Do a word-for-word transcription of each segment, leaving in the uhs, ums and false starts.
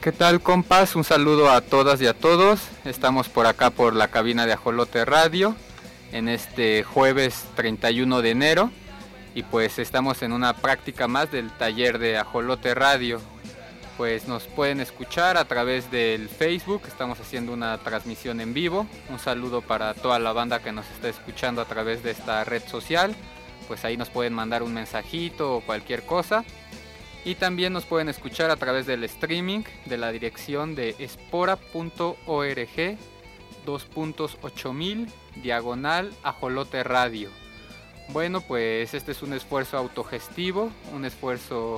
¿Qué tal, compas? Un saludo a todas y a todos. Estamos por acá por la cabina de Ajolote Radio en este jueves treinta y uno de enero y pues estamos en una práctica más del taller de Ajolote Radio. Pues nos pueden escuchar a través del Facebook, estamos haciendo una transmisión en vivo. Un saludo para toda la banda que nos está escuchando a través de esta red social. Pues ahí nos pueden mandar un mensajito o cualquier cosa. Y también nos pueden escuchar a través del streaming de la dirección de espora punto org dos puntos ocho mil diagonal Ajolote Radio. Bueno, pues este es un esfuerzo autogestivo, un esfuerzo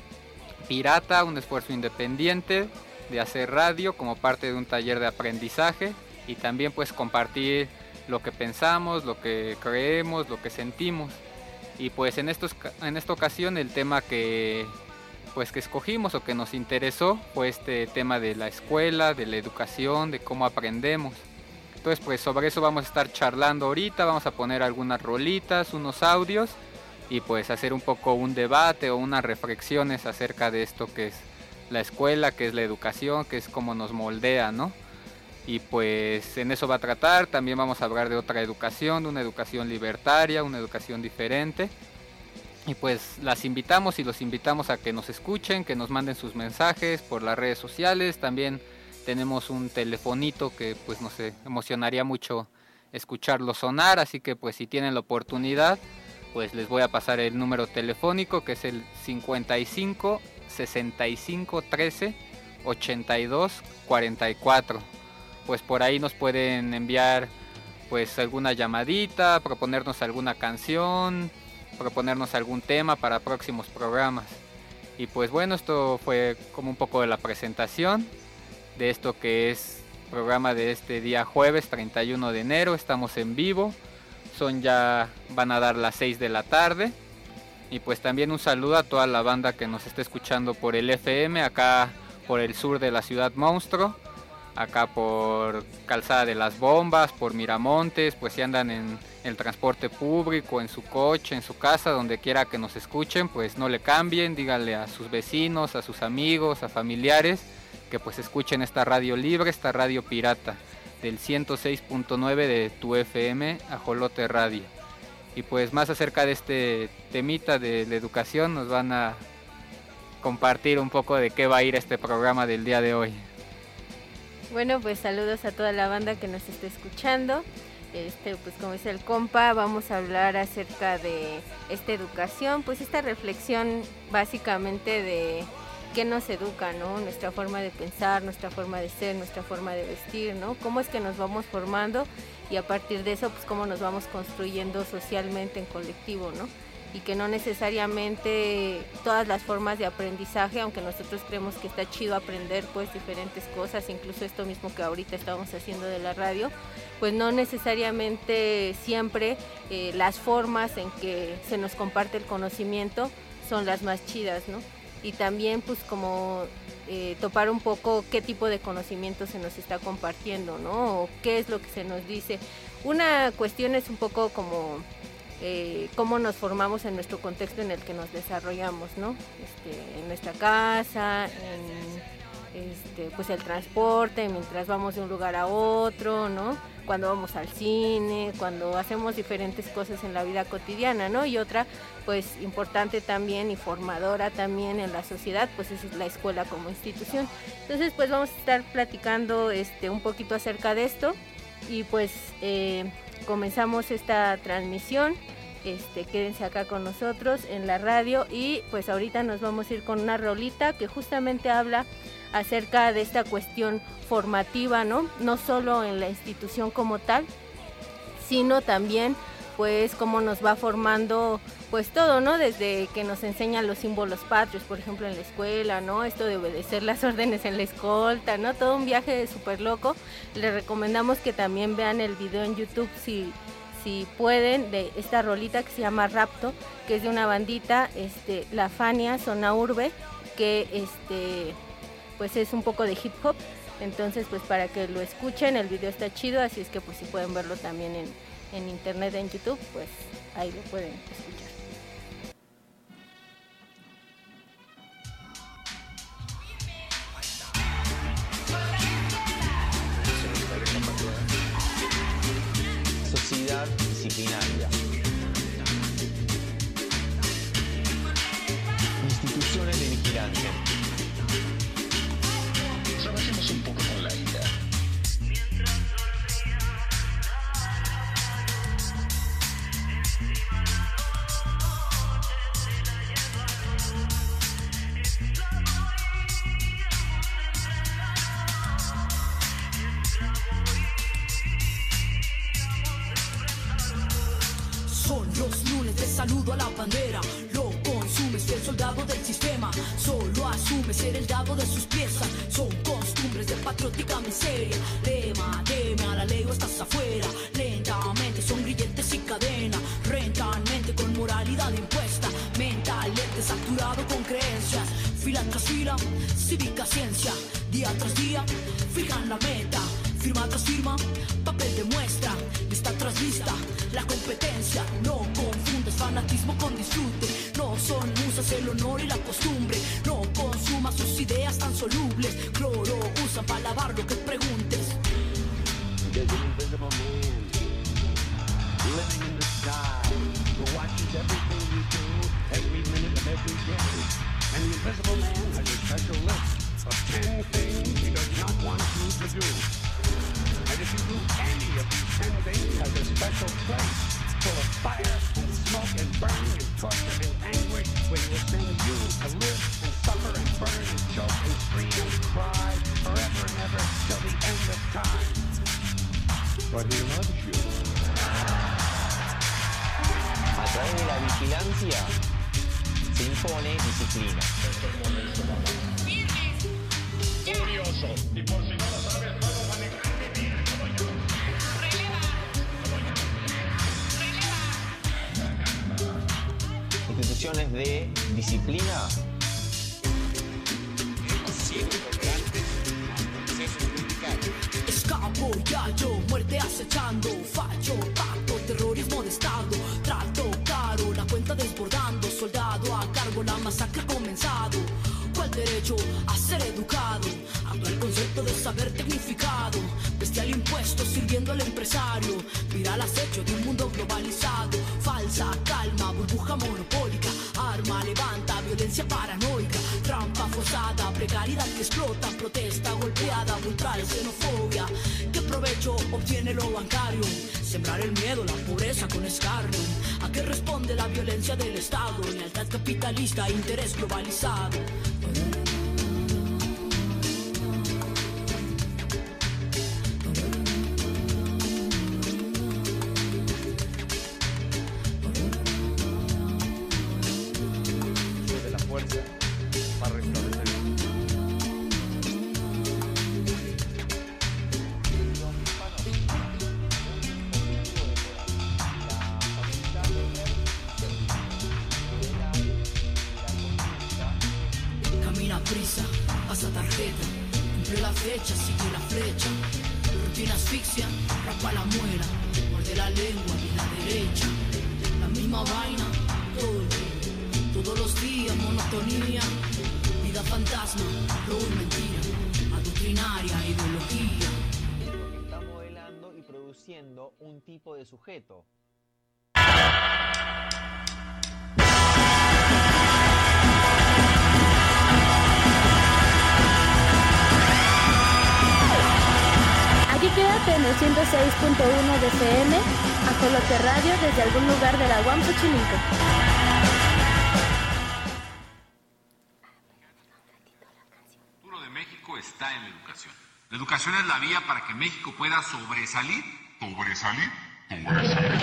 pirata, un esfuerzo independiente de hacer radio como parte de un taller de aprendizaje y también pues compartir lo que pensamos, lo que creemos, lo que sentimos. Y pues en, estos, en esta ocasión el tema que pues que escogimos o que nos interesó fue este tema de la escuela, de la educación, de cómo aprendemos. Entonces pues sobre eso vamos a estar charlando ahorita, vamos a poner algunas rolitas, unos audios y pues hacer un poco un debate o unas reflexiones acerca de esto que es la escuela, que es la educación, que es cómo nos moldea, ¿no? Y pues en eso va a tratar, también vamos a hablar de otra educación, de una educación libertaria, una educación diferente. Y pues las invitamos y los invitamos a que nos escuchen, que nos manden sus mensajes por las redes sociales. También tenemos un telefonito que pues nos emocionaría mucho escucharlo sonar, así que pues si tienen la oportunidad, pues les voy a pasar el número telefónico que es el cincuenta y cinco sesenta y cinco trece ochenta y dos cuarenta y cuatro. Pues por ahí nos pueden enviar pues alguna llamadita, proponernos alguna canción, proponernos algún tema para próximos programas. Y pues bueno, esto fue como un poco de la presentación de esto que es programa de este día jueves treinta y uno de enero. Estamos en vivo, son ya, van a dar las seis de la tarde. Y pues también un saludo a toda la banda que nos está escuchando por el F M, acá por el sur de la ciudad Monstruo, acá por Calzada de las Bombas, por Miramontes, pues si andan en el transporte público, en su coche, en su casa, donde quiera que nos escuchen, pues no le cambien, díganle a sus vecinos, a sus amigos, a familiares, que pues escuchen esta radio libre, esta radio pirata, del ciento seis punto nueve de tu F M, Ajolote Radio. Y pues más acerca de este temita de la educación, nos van a compartir un poco de qué va a ir este programa del día de hoy. Bueno, pues saludos a toda la banda que nos está escuchando. Este, pues como dice el compa, vamos a hablar acerca de esta educación, pues esta reflexión básicamente de qué nos educa, ¿no? Nuestra forma de pensar, nuestra forma de ser, nuestra forma de vestir, ¿no? Cómo es que nos vamos formando y a partir de eso, pues cómo nos vamos construyendo socialmente en colectivo, ¿no? Y que no necesariamente todas las formas de aprendizaje, aunque nosotros creemos que está chido aprender pues diferentes cosas, incluso esto mismo que ahorita estamos haciendo de la radio, pues no necesariamente siempre eh, las formas en que se nos comparte el conocimiento son las más chidas, ¿no? Y también pues como eh, topar un poco qué tipo de conocimiento se nos está compartiendo, ¿no? O qué es lo que se nos dice. Una cuestión es un poco como Eh, cómo nos formamos en nuestro contexto en el que nos desarrollamos, ¿no? Este, en nuestra casa, en este, pues el transporte, mientras vamos de un lugar a otro, ¿no? Cuando vamos al cine, cuando hacemos diferentes cosas en la vida cotidiana, ¿no? Y otra, pues importante también y formadora también en la sociedad, pues es la escuela como institución. Entonces, pues vamos a estar platicando este, un poquito acerca de esto y pues eh, comenzamos esta transmisión. Este, quédense acá con nosotros en la radio y pues ahorita nos vamos a ir con una rolita que justamente habla acerca de esta cuestión formativa, ¿no? No solo en la institución como tal, sino también pues cómo nos va formando pues todo, ¿no? Desde que nos enseñan los símbolos patrios, por ejemplo en la escuela, ¿no? Esto de obedecer las órdenes en la escolta, ¿no? Todo un viaje súper loco. Les recomendamos que también vean el video en YouTube si si pueden, de esta rolita que se llama Rapto, que es de una bandita, este, La Fania, Zona Urbe, que este, pues es un poco de hip hop. Entonces pues para que lo escuchen, el video está chido, así es que pues si pueden verlo también en, en internet, en YouTube, pues ahí lo pueden escuchar. disciplinaria. Instituciones de vigilancia. Trabajemos un poco con la ira. Son los lunes de saludo a la bandera. Lo consumes, el soldado del sistema. Solo asume ser el dado de sus piezas. Son costumbres de patriótica miseria. Lema, teme a la ley o estás afuera. Lentamente son grilletes y cadena. Rentanmente con moralidad impuesta. Mentalmente saturado con creencias. Fila tras fila, cívica ciencia. Día tras día, fijan la meta. Firma tras firma, papel de muestra. Lista tras lista, la competencia. No confundas fanatismo con disfrute. No son musas el honor y la costumbre. No consumas sus ideas tan solubles. Cloro usan para lavar lo que preguntes. There's an invisible man living in the sky who watches everything you do every minute of every day. And the invisible man has a special list of ten things he does not want you to do. And if you do any of these ten things, has a special place full of fire and smoke and burning and torture and anguish, where he will send you to live and suffer and burn and choke and scream and cry forever and ever till the end of time. But he loves you. A través de la vigilancia se impone disciplina. Curioso. Y por si no lo sabes, puedo manejar mi vida como yo. Releva. Releva. Instituciones de disciplina. Hemos sido tolerantes al proceso judicial. Escapo, yo, muerte acechando. Fallo, pacto, terrorismo de estado. Trato caro, la cuenta desbordando. Soldado a cargo, la masacre ha comenzado. ¿Cuál derecho a ser educado? Ando el concepto de saber tecnificado. Bestial impuesto sirviendo al empresario. Viral acecho de un mundo globalizado. Falsa calma, burbuja monopólica. Arma levanta, violencia paranoica. Trampa forzada, precariedad que explota. Protesta golpeada, brutal xenofobia. ¿Qué provecho obtiene lo bancario? Sembrar el miedo, la pobreza con escarnio. ¿A qué responde la violencia del Estado? Lealtad capitalista, interés globalizado. De la fuerza para restablecer. Camina prisa, pasa tarjeta. Cumple la fecha, sigue la flecha. Rutina asfixia, rapa la muela. Muerde la lengua y la derecha. La misma vaina, todo el día. Todos los días, monotonía. Vida fantasma, robo y mentira. Adoctrinaria, ideología. Está modelando y produciendo un tipo de sujeto. Aquí quédate en el ciento seis punto uno de F M, Ajolote Radio, desde algún lugar de la U A M Xochimilco. El futuro de México está en la educación. La educación es la vía para que México pueda sobresalir. ¿Sobresalir? Sobresalir.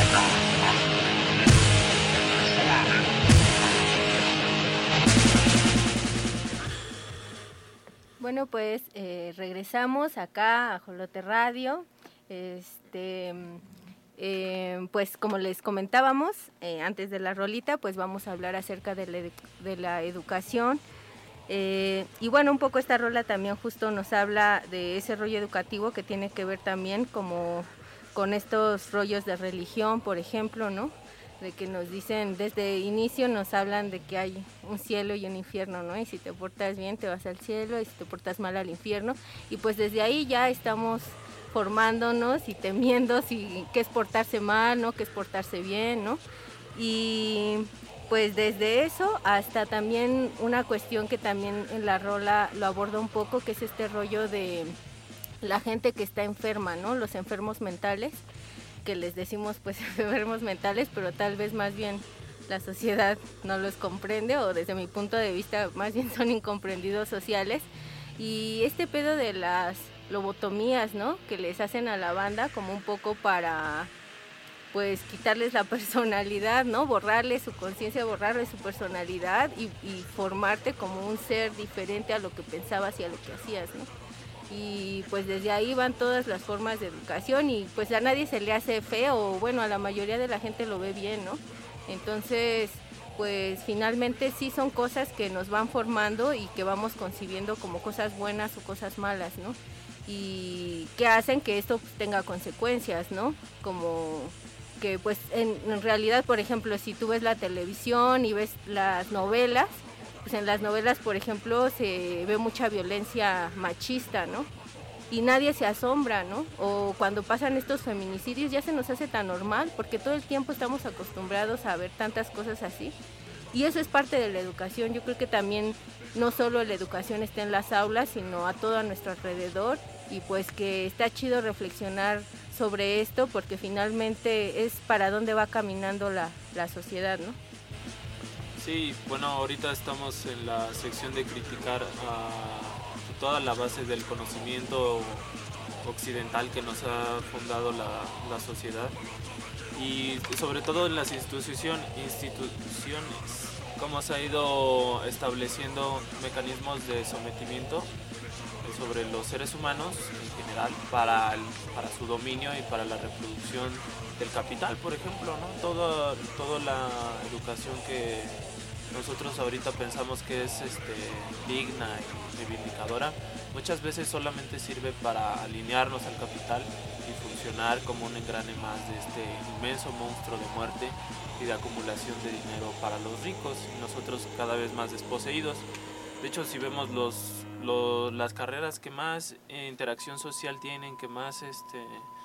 Bueno, pues eh, regresamos acá a Ajolote Radio. Este, eh, pues como les comentábamos eh, antes de la rolita, pues vamos a hablar acerca de la, de la educación. Eh, y bueno, un poco esta rola también justo nos habla de ese rollo educativo que tiene que ver también como con estos rollos de religión, por ejemplo, ¿no? De que nos dicen, desde inicio nos hablan de que hay un cielo y un infierno, ¿no? Y si te portas bien te vas al cielo y si te portas mal al infierno. Y pues desde ahí ya estamos formándonos y temiendo si qué es portarse mal, ¿no? Qué es portarse bien, ¿no? Y pues desde eso hasta también una cuestión que también en la rola lo aborda un poco, que es este rollo de la gente que está enferma, ¿no? Los enfermos mentales, que les decimos pues enfermos mentales, pero tal vez más bien la sociedad no los comprende, o desde mi punto de vista más bien son incomprendidos sociales. Y este pedo de las lobotomías, ¿no? Que les hacen a la banda como un poco para pues quitarles la personalidad, ¿no? Borrarles su conciencia, borrarles su personalidad y, y formarte como un ser diferente a lo que pensabas y a lo que hacías, ¿no? Y pues desde ahí van todas las formas de educación y pues a nadie se le hace feo, o bueno, a la mayoría de la gente lo ve bien, ¿no? Entonces, pues finalmente sí son cosas que nos van formando y que vamos concibiendo como cosas buenas o cosas malas, ¿no? Y que hacen que esto pues, tenga consecuencias, ¿no? Como que pues en, en realidad, por ejemplo, si tú ves la televisión y ves las novelas, pues en las novelas, por ejemplo, se ve mucha violencia machista, ¿no? Y nadie se asombra, ¿no? O cuando pasan estos feminicidios ya se nos hace tan normal porque todo el tiempo estamos acostumbrados a ver tantas cosas así. Y eso es parte de la educación. Yo creo que también no solo la educación está en las aulas, sino a todo a nuestro alrededor. Y pues que está chido reflexionar sobre esto porque finalmente es para dónde va caminando la, la sociedad, ¿no? Sí, bueno, ahorita estamos en la sección de criticar a toda la base del conocimiento occidental que nos ha fundado la, la sociedad, y sobre todo en las institución, instituciones, cómo se ha ido estableciendo mecanismos de sometimiento sobre los seres humanos en general para, el, para su dominio y para la reproducción del capital, por ejemplo, ¿no? Todo, toda la educación que nosotros ahorita pensamos que es este, digna y reivindicadora, muchas veces solamente sirve para alinearnos al capital y funcionar como un engrane más de este inmenso monstruo de muerte y de acumulación de dinero para los ricos y nosotros cada vez más desposeídos. De hecho, si vemos los, los, las carreras que más eh, interacción social tienen, que más este,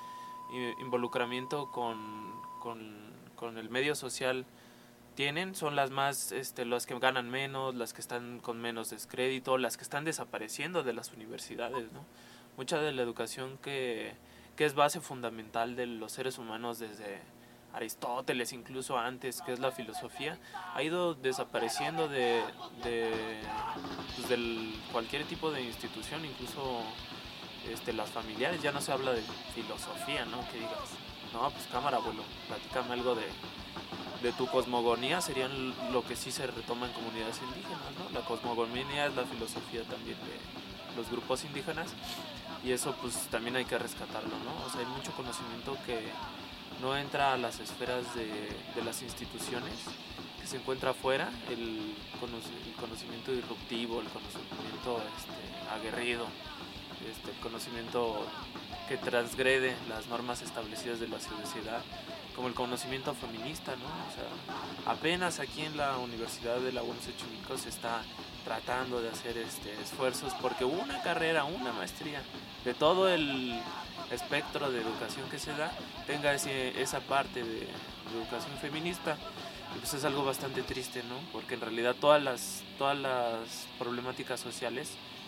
involucramiento con, con, con el medio social tienen, son las más, este, las que ganan menos, las que están con menos descrédito, las que están desapareciendo de las universidades, ¿no? Mucha de la educación que, que es base fundamental de los seres humanos desde Aristóteles, incluso antes, que es la filosofía, ha ido desapareciendo de, de, pues del cualquier tipo de institución, incluso este, las familiares. Ya no se habla de filosofía, ¿no? Que digas, no, pues cámara, abuelo, platícame algo de... de tu cosmogonía, serían lo que sí se retoma en comunidades indígenas, ¿no? La cosmogonía es la filosofía también de los grupos indígenas y eso pues también hay que rescatarlo, ¿no? O sea, hay mucho conocimiento que no entra a las esferas de, de las instituciones, que se encuentra afuera, el, el conocimiento disruptivo, el conocimiento este, aguerrido, este, el conocimiento que transgrede las normas establecidas de la sociedad, como el conocimiento feminista, ¿no? O sea, apenas aquí en la Universidad de la U A M Xochimilco se está tratando de hacer este, esfuerzos porque una carrera, una maestría de todo el espectro de educación que se da tenga ese, esa parte de, de educación feminista. Y pues es algo bastante triste, ¿no? Porque en realidad todas las, todas las problemáticas sociales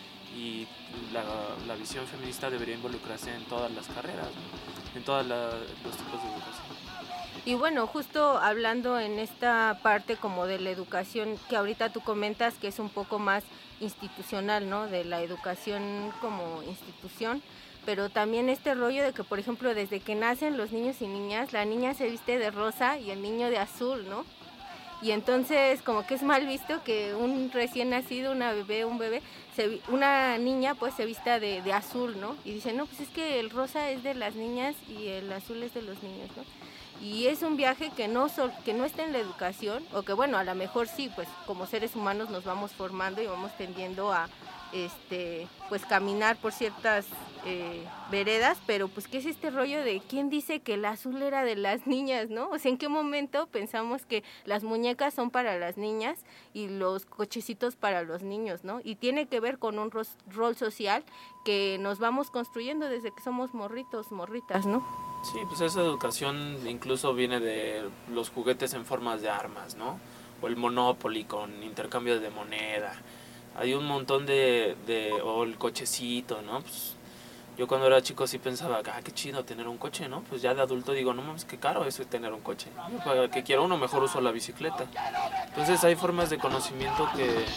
y la, la visión feminista debería involucrarse en todas las carreras, ¿no? En todos los tipos de educación. Y bueno, justo hablando en esta parte como de la educación que ahorita tú comentas que es un poco más institucional, ¿no? De la educación como institución, pero también este rollo de que, por ejemplo, desde que nacen los niños y niñas, la niña se viste de rosa y el niño de azul, ¿no? Y entonces como que es mal visto que un recién nacido, una bebé, un bebé, se, una niña pues se vista de, de azul, ¿no? Y dicen, no, pues es que el rosa es de las niñas y el azul es de los niños, ¿no? Y es un viaje que no, sol, que no está en la educación, o que bueno, a lo mejor sí, pues como seres humanos nos vamos formando y vamos tendiendo a, este pues caminar por ciertas eh, veredas, pero pues qué es este rollo de quién dice que el azul era de las niñas, ¿no? O sea, ¿en qué momento pensamos que las muñecas son para las niñas y los cochecitos para los niños, ¿no? Y tiene que ver con un ros- rol social que nos vamos construyendo desde que somos morritos, morritas, ¿no? Sí, pues esa educación incluso viene de los juguetes en formas de armas, ¿no? O el Monopoly con intercambio de moneda. Hay un montón de, de o el cochecito, ¿no? Pues yo cuando era chico sí pensaba, ah, qué chido tener un coche, ¿no? Pues ya de adulto digo, no mames, qué caro es tener un coche. Para que quiera uno, mejor uso la bicicleta. Entonces hay formas de conocimiento que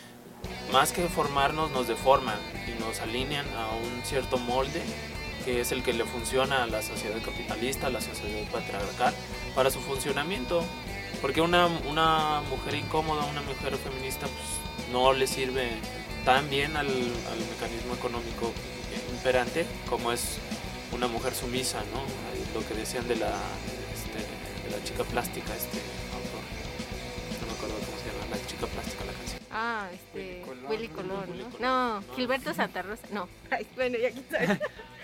más que formarnos nos deforman y nos alinean a un cierto molde que es el que le funciona a la sociedad capitalista, a la sociedad patriarcal, para su funcionamiento. Porque una, una mujer incómoda, una mujer feminista, pues no le sirve tan bien al, al mecanismo económico imperante como es una mujer sumisa, ¿no? Lo que decían de la, este, de la chica plástica, este autor, no me acuerdo cómo se llama, la chica plástica, la canción. Ah, este, Willy Colón. Willy Colón, Willy ¿no? Colón. No, No. Gilberto Santa Rosa, no. Ay, bueno, ya quizás.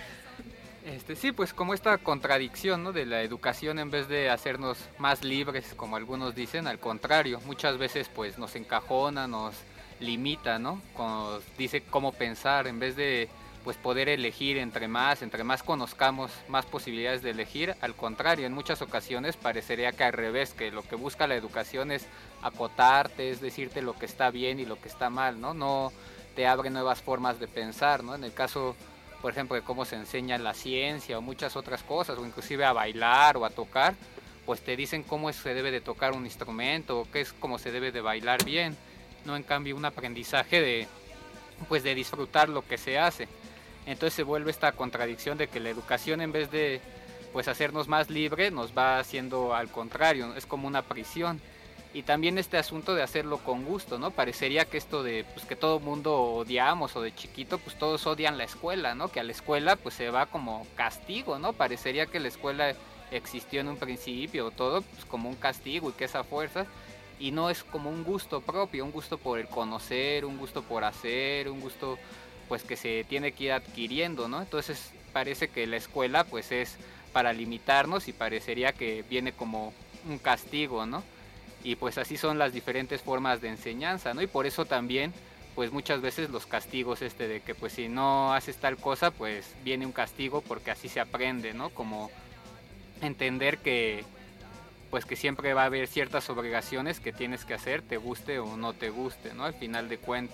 Este, sí, pues como esta contradicción, ¿no? De la educación, en vez de hacernos más libres, como algunos dicen, al contrario, muchas veces pues nos encajona, nos limita, ¿no? Nos dice cómo pensar, en vez de pues poder elegir entre más, entre más conozcamos, más posibilidades de elegir. Al contrario, en muchas ocasiones parecería que al revés, que lo que busca la educación es acotarte, es decirte lo que está bien y lo que está mal, ¿no? No te abre nuevas formas de pensar, ¿no? En el caso, por ejemplo, de cómo se enseña la ciencia o muchas otras cosas, o inclusive a bailar o a tocar, pues te dicen cómo se debe de tocar un instrumento o qué es cómo se debe de bailar bien, no en cambio un aprendizaje de, pues de disfrutar lo que se hace. Entonces se vuelve esta contradicción de que la educación, en vez de pues hacernos más libres, nos va haciendo al contrario, es como una prisión. Y también este asunto de hacerlo con gusto, ¿no? Parecería que esto de pues que todo mundo odiamos, o de chiquito pues todos odian la escuela, ¿no? Que a la escuela pues se va como castigo, ¿no? Parecería que la escuela existió en un principio, todo pues como un castigo y que esa fuerza, y no es como un gusto propio, un gusto por el conocer, un gusto por hacer, un gusto pues que se tiene que ir adquiriendo, ¿no? Entonces parece que la escuela pues es para limitarnos y parecería que viene como un castigo, ¿no? Y pues así son las diferentes formas de enseñanza, ¿no? Y por eso también pues muchas veces los castigos este de que pues si no haces tal cosa pues viene un castigo, porque así se aprende, ¿no? Como entender que pues que siempre va a haber ciertas obligaciones que tienes que hacer, te guste o no te guste, ¿no? Al final de cuentas.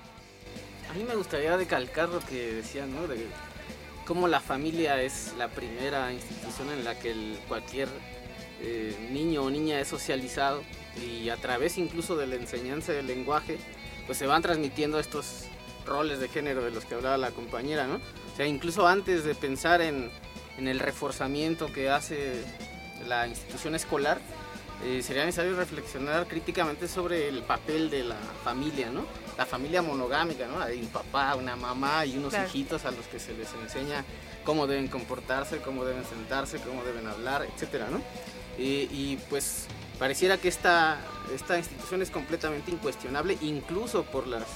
A mí me gustaría decalcar lo que decían, ¿no? De cómo la familia es la primera institución en la que el, cualquier eh, niño o niña es socializado, y a través incluso de la enseñanza del lenguaje, pues se van transmitiendo estos roles de género de los que hablaba la compañera, ¿no? O sea, incluso antes de pensar en, en el reforzamiento que hace la institución escolar, eh, sería necesario reflexionar críticamente sobre el papel de la familia, ¿no? La familia monogámica, ¿no? Hay un papá, una mamá y unos claro. hijitos a los que se les enseña cómo deben comportarse, cómo deben sentarse, cómo deben hablar, etcétera, ¿no? Y, y pues pareciera que esta, esta institución es completamente incuestionable, incluso por las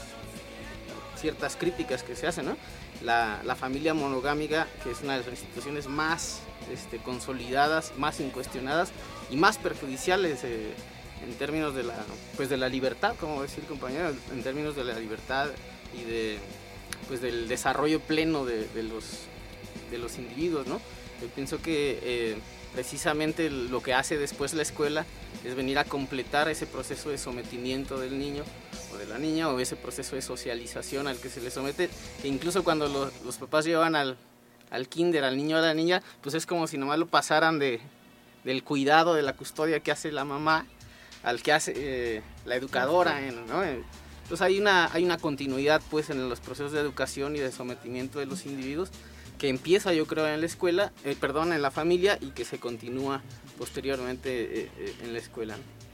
ciertas críticas que se hacen, ¿no? La, la familia monogámica, que es una de las instituciones más este, consolidadas, más incuestionadas y más perjudiciales eh, en términos de la, pues de la libertad, como decía el compañero, en términos de la libertad y de, pues del desarrollo pleno de, de, los, de los individuos, ¿no? Yo pienso que eh, precisamente lo que hace después la escuela es venir a completar ese proceso de sometimiento del niño o de la niña, o ese proceso de socialización al que se le somete, que incluso cuando los, los papás llevan al, al kinder al niño o a la niña, pues es como si nomás lo pasaran de, del cuidado, de la custodia que hace la mamá al que hace eh, la educadora, ¿no? Entonces hay una, hay una continuidad pues en los procesos de educación y de sometimiento de los individuos que empieza, yo creo, en la escuela, eh, perdón, en la familia, y que se continúa posteriormente eh, eh, en la escuela.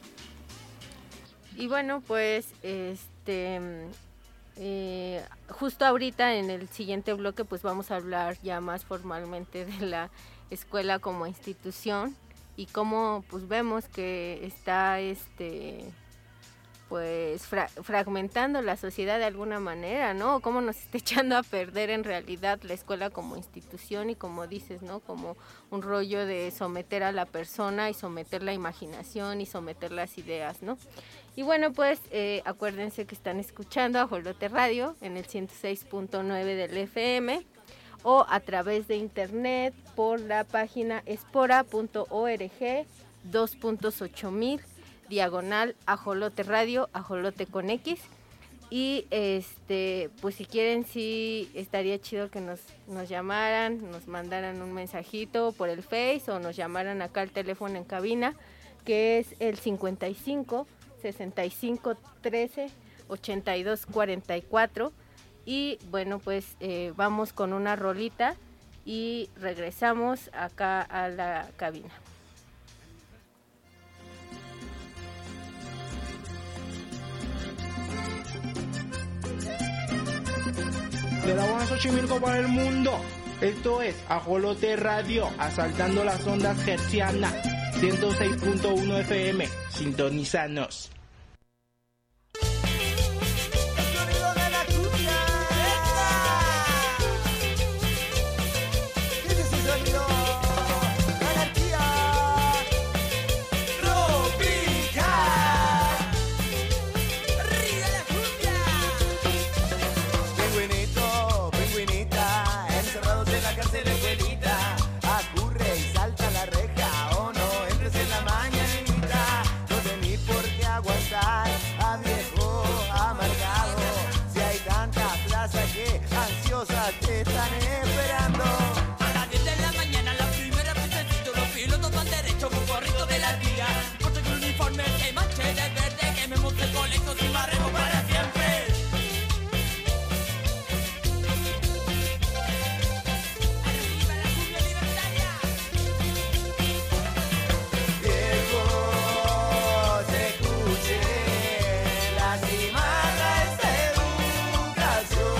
Y bueno, pues este eh, justo ahorita en el siguiente bloque pues vamos a hablar ya más formalmente de la escuela como institución y cómo pues vemos que está este pues fra- fragmentando la sociedad de alguna manera, ¿no? Cómo nos está echando a perder en realidad la escuela como institución y como dices, ¿no? Como un rollo de someter a la persona y someter la imaginación y someter las ideas, ¿no? Y bueno, pues eh, acuérdense que están escuchando Ajolote Radio en el ciento seis punto nueve del F M o a través de internet por la página espora punto org dos punto ocho mil diagonal Ajolote Radio, Ajolote con X. Y este, pues si quieren, sí estaría chido que nos, nos llamaran, nos mandaran un mensajito por el Face o nos llamaran acá al teléfono en cabina, que es el cincuenta y cinco, sesenta y cinco, trece, ochenta y dos, cuarenta y cuatro. Y bueno, pues eh, vamos con una rolita y regresamos acá a la cabina. De la buena Xochimilco para el mundo. Esto es Ajolote Radio, asaltando las ondas hertzianas. ciento seis punto uno F M. Sintonizanos. Te están esperando. A las diez de la mañana, la primera pincecito, los pilotos van derecho, con gorrito de la tía. Porque el uniforme se manche de verde, quememos el colegio sin barremos para siempre. Arriba la cumbia libertaria. Viejo, se escuche la cimarra esta educación.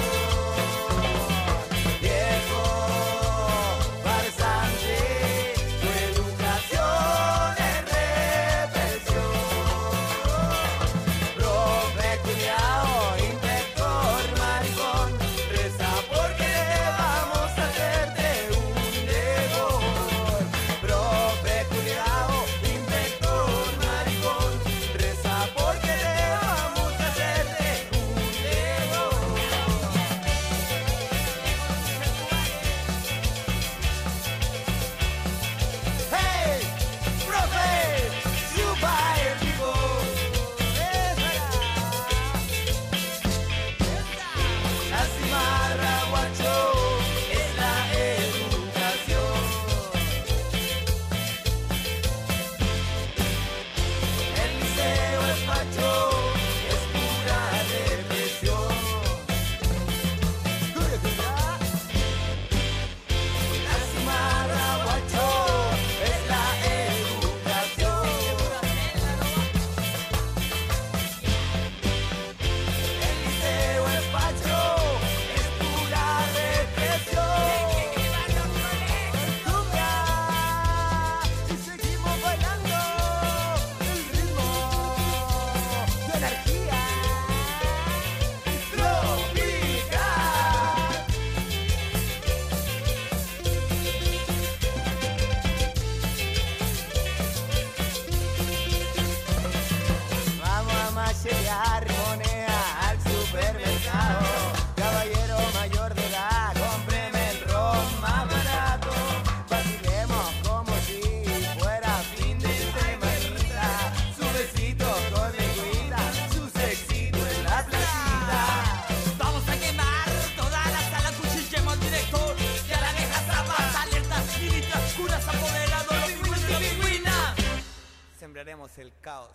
Sembraremos el caos.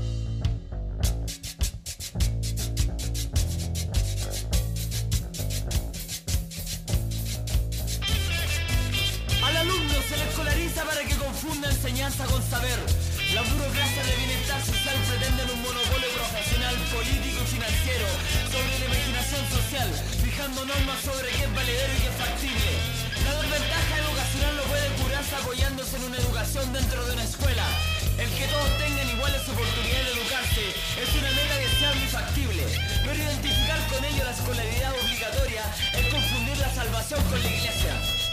Al alumno se le escolariza para que confunda enseñanza con saber. La burocracia de bienestar social pretenden un monopolio profesional, político y financiero sobre la imaginación social, fijando normas sobre qué es valedero y qué es factible. La desventaja educacional no puede curarse apoyándose en una educación dentro de una escuela. El que todos tengan iguales oportunidades de educarse es una meta que infactible. No identificar con ello la escolaridad obligatoria es confundir la salvación con la iglesia.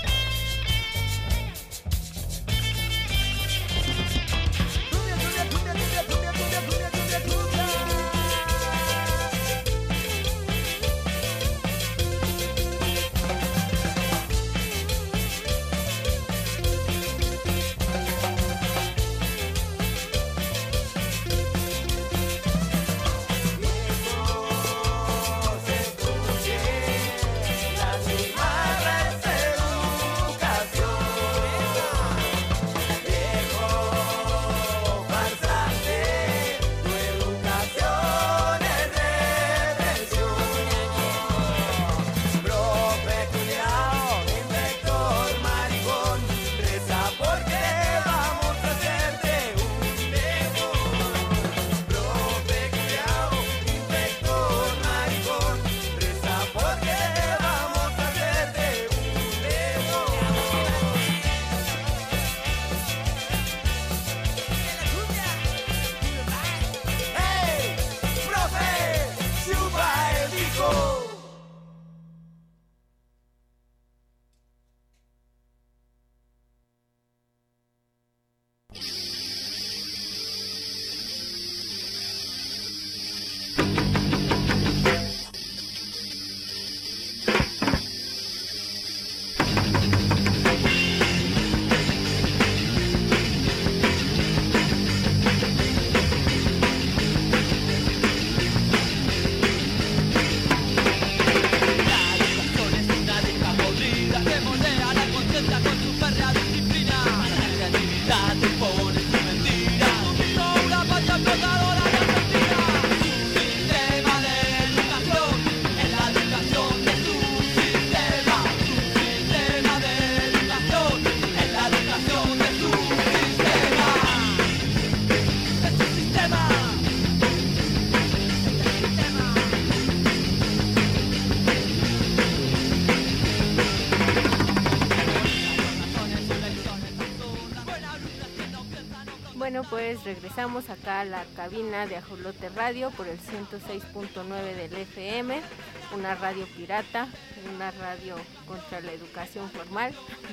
Pues regresamos acá a la cabina de Ajolote Radio por el ciento seis punto nueve del F M, una radio pirata, una radio contra la educación formal.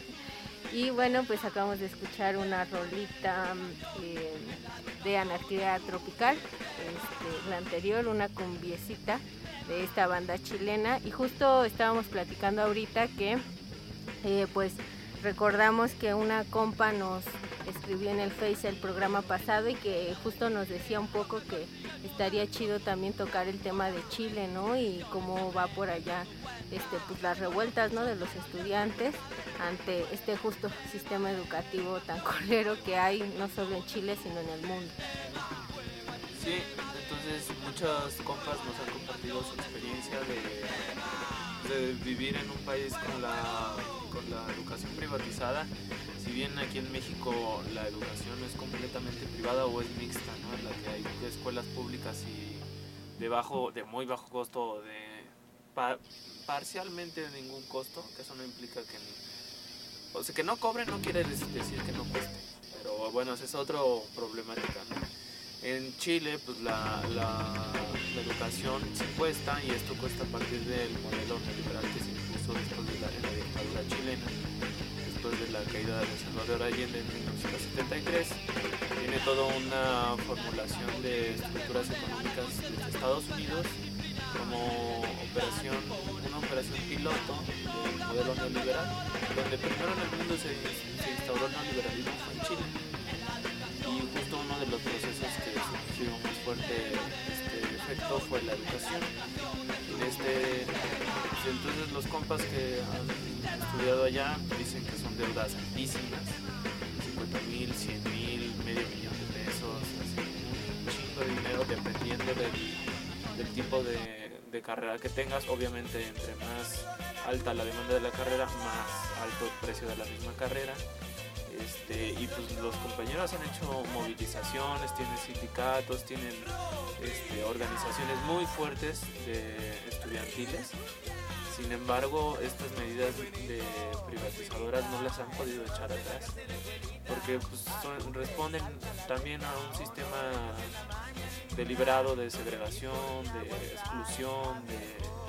Y bueno, pues acabamos de escuchar una rolita eh, de Anarquía Tropical, este, la anterior, una cumbiecita de esta banda chilena. Y justo estábamos platicando ahorita que eh, pues recordamos que una compa nos escribió en el Face el programa pasado y que justo nos decía un poco que estaría chido también tocar el tema de Chile, ¿no? Y cómo va por allá este, pues las revueltas, ¿no? De los estudiantes ante este justo sistema educativo tan colero que hay no solo en Chile sino en el mundo. Sí, entonces muchas compas nos han compartido su experiencia de, de vivir en un país con la, con la educación privatizada. Si bien aquí en México la educación es completamente privada o es mixta, ¿no? En la que hay escuelas públicas y de bajo, de muy bajo costo o de pa, parcialmente de ningún costo, que eso no implica que, o sea, que no cobren no quiere decir que no cueste, pero bueno, esa es otra problemática, ¿no? En Chile, pues la, la, la educación sí cuesta, y esto cuesta a partir del modelo neoliberal que se impuso después de la, en la dictadura chilena, después de la caída de Salvador Allende en mil novecientos setenta y tres. Tiene toda una formulación de estructuras económicas de Estados Unidos como operación, una operación piloto del modelo neoliberal, donde primero en el mundo se, se instauró el neoliberalismo fue en Chile. Y justo uno de los procesos que sufrió más fuerte este efecto fue la educación. En este, entonces los compas que han estudiado allá dicen que son deudas altísimas, cincuenta mil, cien mil, medio millón de pesos, así, un chingo de dinero dependiendo del, del tipo de, de carrera que tengas. Obviamente entre más alta la demanda de la carrera, más alto el precio de la misma carrera. Este, y pues los compañeros han hecho movilizaciones, tienen sindicatos, tienen este, organizaciones muy fuertes de estudiantiles. Sin embargo, estas medidas de privatizadoras no las han podido echar atrás, porque pues, son, responden también a un sistema deliberado de segregación, de exclusión, de,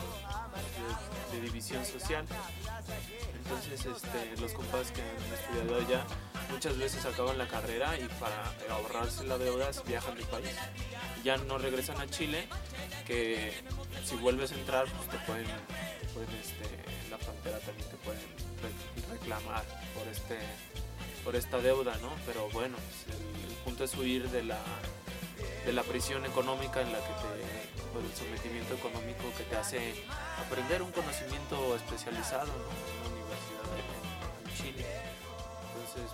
de, de división social. Entonces este, los compas que han estudiado allá muchas veces acaban la carrera y para ahorrarse la deuda viajan del país. Ya no regresan a Chile, que si vuelves a entrar pues te pueden, te pueden este, en la frontera también te pueden re- reclamar por, este, por esta deuda, ¿no? Pero bueno, pues el, el punto es huir de la, de la prisión económica en la que te, por el sometimiento económico que te hace aprender un conocimiento especializado, ¿no? En una universidad en, en Chile. Entonces,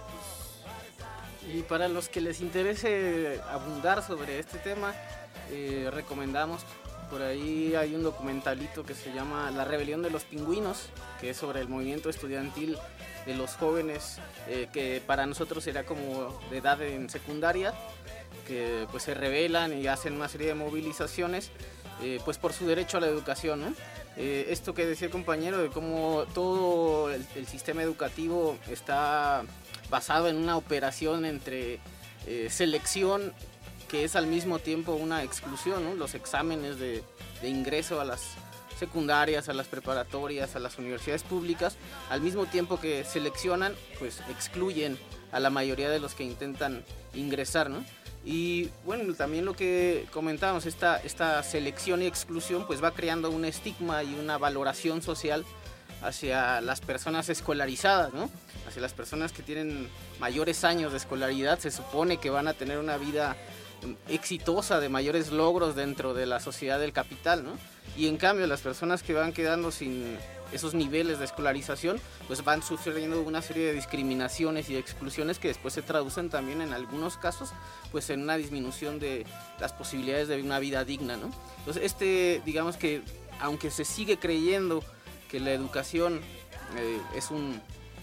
pues... Y para los que les interese abundar sobre este tema, eh, recomendamos, por ahí hay un documentalito que se llama La rebelión de los pingüinos, que es sobre el movimiento estudiantil de los jóvenes, eh, que para nosotros era como de edad en secundaria, que pues se rebelan y hacen una serie de movilizaciones eh, pues por su derecho a la educación, ¿no? Eh, esto que decía el compañero de cómo todo el, el sistema educativo está basado en una operación entre eh, selección, que es al mismo tiempo una exclusión, ¿no? Los exámenes de, de ingreso a las secundarias, a las preparatorias, a las universidades públicas, al mismo tiempo que seleccionan, pues excluyen a la mayoría de los que intentan ingresar, ¿no? Y bueno, también lo que comentábamos, esta, esta selección y exclusión pues va creando un estigma y una valoración social hacia las personas escolarizadas, ¿no? Hacia las personas que tienen mayores años de escolaridad, se supone que van a tener una vida exitosa, de mayores logros dentro de la sociedad del capital, ¿no? Y en cambio las personas que van quedando sin esos niveles de escolarización pues van sufriendo una serie de discriminaciones y exclusiones que después se traducen también en algunos casos pues en una disminución de las posibilidades de una vida digna, ¿no? Entonces este, digamos que aunque se sigue creyendo que la educación eh, es un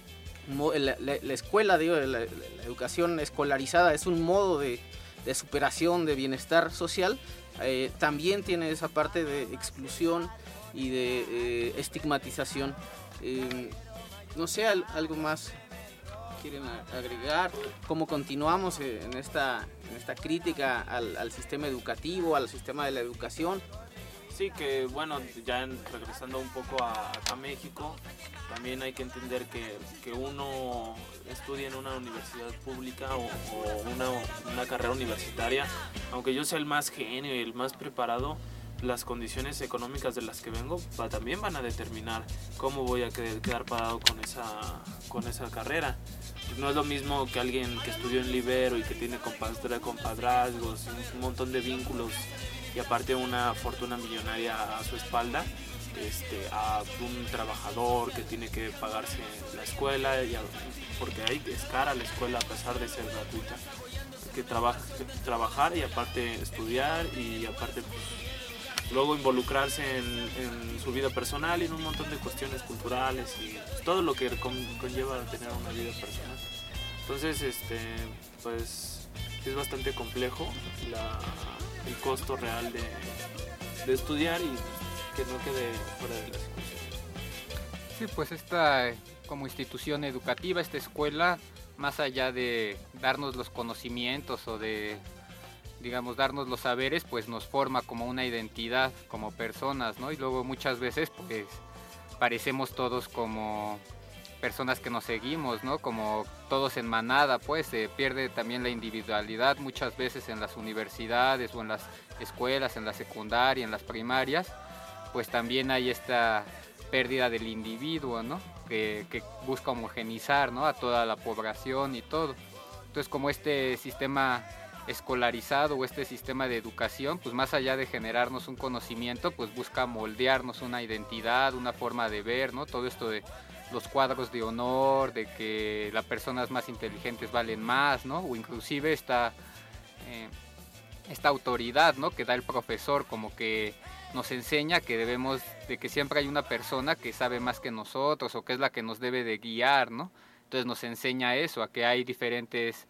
la, la, la escuela, digo, la, la educación escolarizada es un modo de, de superación, de bienestar social, eh, también tiene esa parte de exclusión y de eh, estigmatización. Eh, no sé, algo más quieren agregar, cómo continuamos en esta, en esta crítica al, al sistema educativo, al sistema de la educación. Sí, que bueno, ya en, regresando un poco a, a México, también hay que entender que, que uno estudia en una universidad pública o, o una, una carrera universitaria, aunque yo sea el más genio y el más preparado, las condiciones económicas de las que vengo va, también van a determinar cómo voy a quedar, quedar parado con esa, con esa carrera. No es lo mismo que alguien que estudió en Libero y que tiene compadrazgos, un montón de vínculos y aparte una fortuna millonaria a su espalda, este, a un trabajador que tiene que pagarse la escuela, y a, porque hay, es cara la escuela a pesar de ser gratuita, que, trabaja, que trabajar y aparte estudiar y aparte pues, luego involucrarse en, en su vida personal y en un montón de cuestiones culturales y pues, todo lo que con, conlleva tener una vida personal. Entonces, este, pues es bastante complejo la, el costo real de, de estudiar y que no quede fuera de la discusión. Sí, pues esta como institución educativa, esta escuela, más allá de darnos los conocimientos o de, digamos, darnos los saberes, pues nos forma como una identidad, como personas, ¿no? Y luego muchas veces, pues, parecemos todos como personas que nos seguimos, ¿no? Como todos en manada, pues se pierde también la individualidad muchas veces en las universidades o en las escuelas, en la secundaria, en las primarias, pues también hay esta pérdida del individuo, ¿no? Que, que busca homogenizar, ¿no? A toda la población y todo. Entonces, como este sistema escolarizado o este sistema de educación, pues más allá de generarnos un conocimiento, pues busca moldearnos una identidad, una forma de ver, ¿no? Todo esto de los cuadros de honor, de que las personas más inteligentes valen más, ¿no? O inclusive esta, eh, esta autoridad, ¿no? Que da el profesor, como que nos enseña que debemos, de que siempre hay una persona que sabe más que nosotros o que es la que nos debe de guiar, ¿no? Entonces nos enseña eso, a que hay diferentes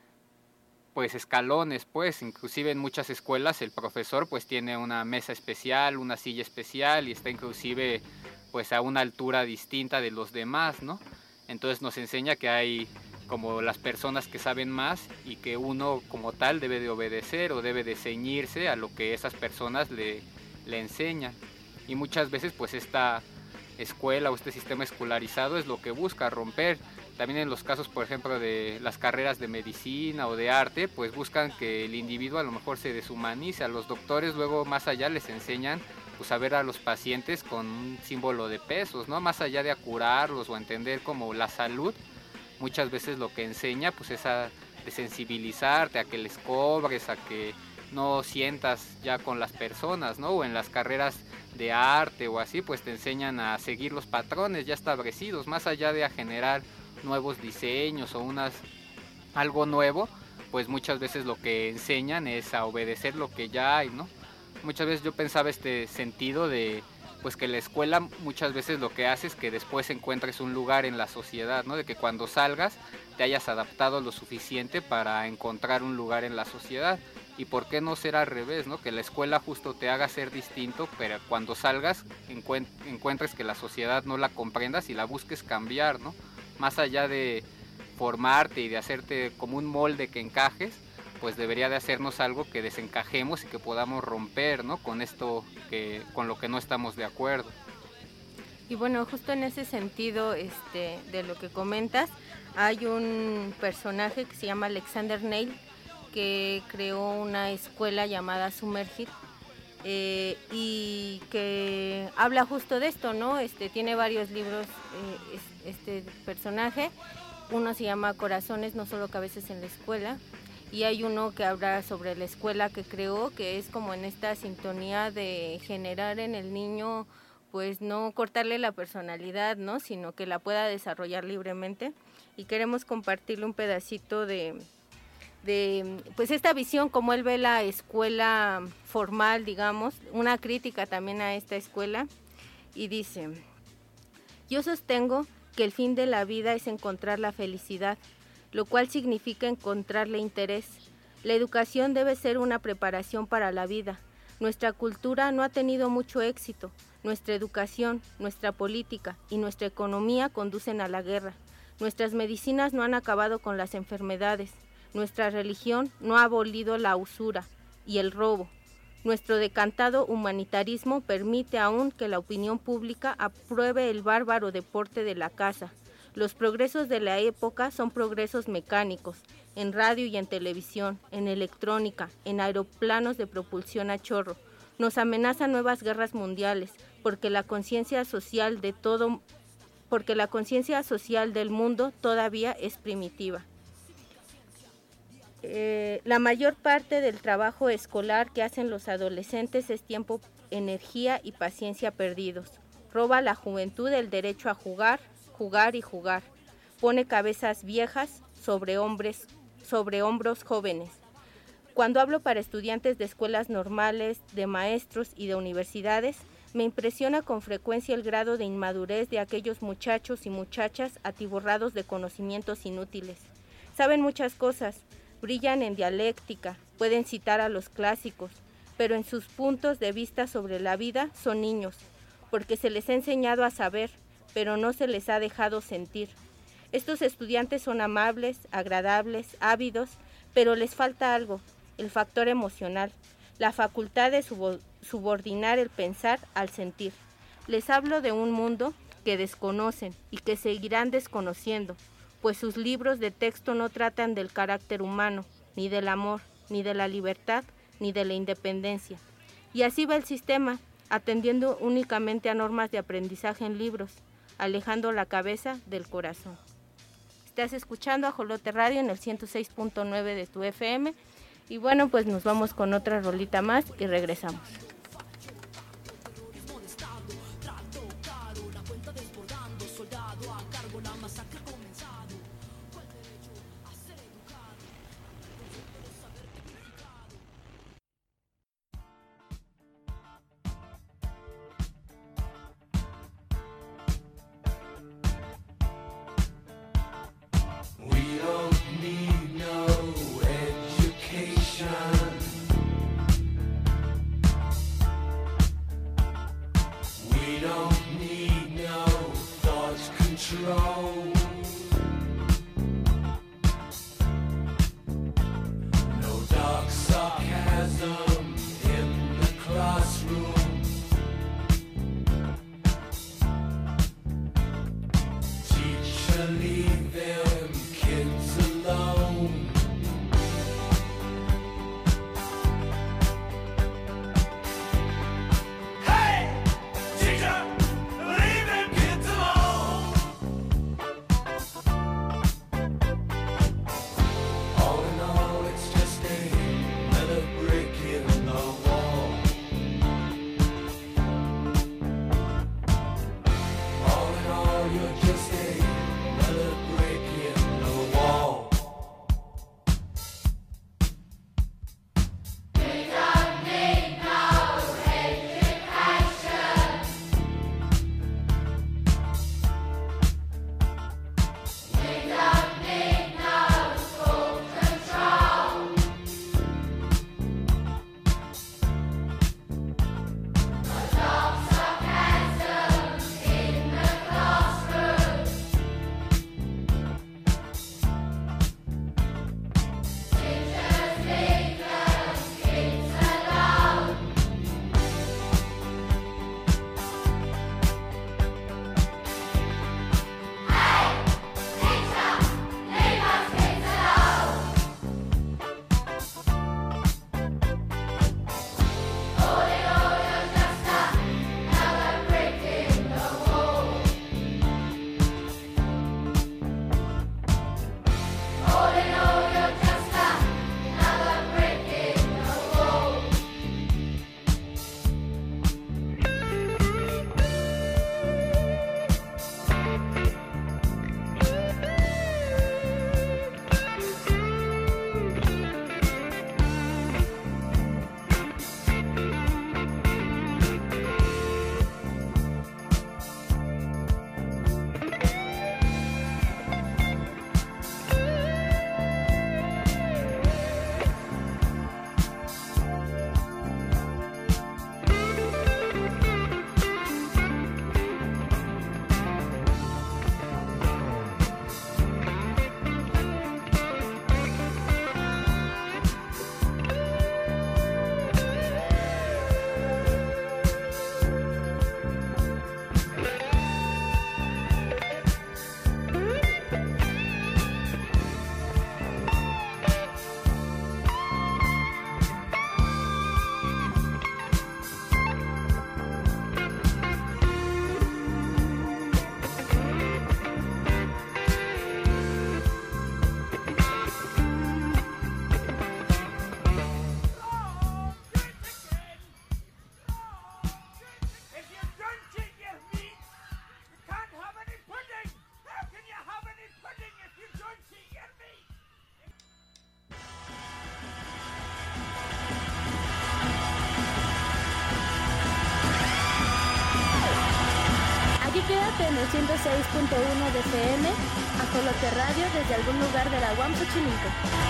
pues escalones, pues inclusive en muchas escuelas el profesor pues tiene una mesa especial, una silla especial y está inclusive pues a una altura distinta de los demás, ¿no? Entonces nos enseña que hay como las personas que saben más y que uno como tal debe de obedecer o debe de ceñirse a lo que esas personas le, le enseñan. Y muchas veces pues esta escuela o este sistema escolarizado es lo que busca romper. También en los casos, por ejemplo, de las carreras de medicina o de arte, pues buscan que el individuo a lo mejor se deshumanice. A los doctores luego más allá les enseñan pues a ver a los pacientes con un símbolo de pesos, ¿no? Más allá de a curarlos o a entender como la salud, muchas veces lo que enseña pues es a desensibilizarte, a que les cobres, a que no sientas ya con las personas, ¿no? O en las carreras de arte o así, pues te enseñan a seguir los patrones ya establecidos, más allá de a generar nuevos diseños o unas algo nuevo, pues muchas veces lo que enseñan es a obedecer lo que ya hay, ¿no? Muchas veces yo pensaba este sentido de pues que la escuela muchas veces lo que hace es que después encuentres un lugar en la sociedad, ¿no? De que cuando salgas te hayas adaptado lo suficiente para encontrar un lugar en la sociedad. Y por qué no ser al revés, ¿no? Que la escuela justo te haga ser distinto, pero cuando salgas encuent- encuentres que la sociedad no la comprendas y la busques cambiar, ¿no? Más allá de formarte y de hacerte como un molde que encajes, pues debería de hacernos algo que desencajemos y que podamos romper, ¿no? Con esto que, con lo que no estamos de acuerdo. Y bueno, justo en ese sentido, este, de lo que comentas, hay un personaje que se llama Alexander Neil, que creó una escuela llamada Sumergir, eh, y que habla justo de esto, ¿no? Este, tiene varios libros eh, este personaje. Uno se llama Corazones, no solo cabezas en la escuela, y hay uno que habla sobre la escuela que creó, que es como en esta sintonía de generar en el niño, pues no cortarle la personalidad, ¿no? Sino que la pueda desarrollar libremente. Y queremos compartirle un pedacito de de pues esta visión, como él ve la escuela formal, digamos, una crítica también a esta escuela, y dice: yo sostengo que el fin de la vida es encontrar la felicidad, lo cual significa encontrarle interés. La educación debe ser una preparación para la vida. Nuestra cultura no ha tenido mucho éxito. Nuestra educación, nuestra política y nuestra economía conducen a la guerra. Nuestras medicinas no han acabado con las enfermedades. Nuestra religión no ha abolido la usura y el robo. Nuestro decantado humanitarismo permite aún que la opinión pública apruebe el bárbaro deporte de la caza. Los progresos de la época son progresos mecánicos, en radio y en televisión, en electrónica, en aeroplanos de propulsión a chorro. Nos amenazan nuevas guerras mundiales, porque la conciencia social de todo, porque la conciencia social del mundo todavía es primitiva. Eh, la mayor parte del trabajo escolar que hacen los adolescentes es tiempo, energía y paciencia perdidos. Roba a la juventud el derecho a jugar, jugar y jugar. Pone cabezas viejas sobre hombres, sobre hombros jóvenes. Cuando hablo para estudiantes de escuelas normales, de maestros y de universidades, me impresiona con frecuencia el grado de inmadurez de aquellos muchachos y muchachas atiborrados de conocimientos inútiles. Saben muchas cosas, brillan en dialéctica, pueden citar a los clásicos, pero en sus puntos de vista sobre la vida son niños, porque se les ha enseñado a saber, pero no se les ha dejado sentir. Estos estudiantes son amables, agradables, ávidos, pero les falta algo, el factor emocional, la facultad de subordinar el pensar al sentir. Les hablo de un mundo que desconocen y que seguirán desconociendo, pues sus libros de texto no tratan del carácter humano, ni del amor, ni de la libertad, ni de la independencia. Y así va el sistema, atendiendo únicamente a normas de aprendizaje en libros, alejando la cabeza del corazón. Estás escuchando Ajolote Radio en el ciento seis punto nueve de tu F M, y bueno, pues nos vamos con otra rolita más y regresamos. Control. gonna leave them kids alone. Hey, teacher, leave them kids alone. All in all, it's just another brick in the wall. All in all, you're just another brick in the wall. We don't need no education. We don't need no school control. Adopt sarcasm in the classroom. Teachers leave them kids alone. Hey, teacher, leave us kids alone. All in all, you're just another brick in the wall. All in all, you're just another brick in the wall. If you don't take your meat, you can't have any pudding. How can you have any pudding if you don't take your meat? Aquí quédate en el ciento seis punto uno de F M, Ajolote Radio desde algún lugar de la U A M Xochimilco.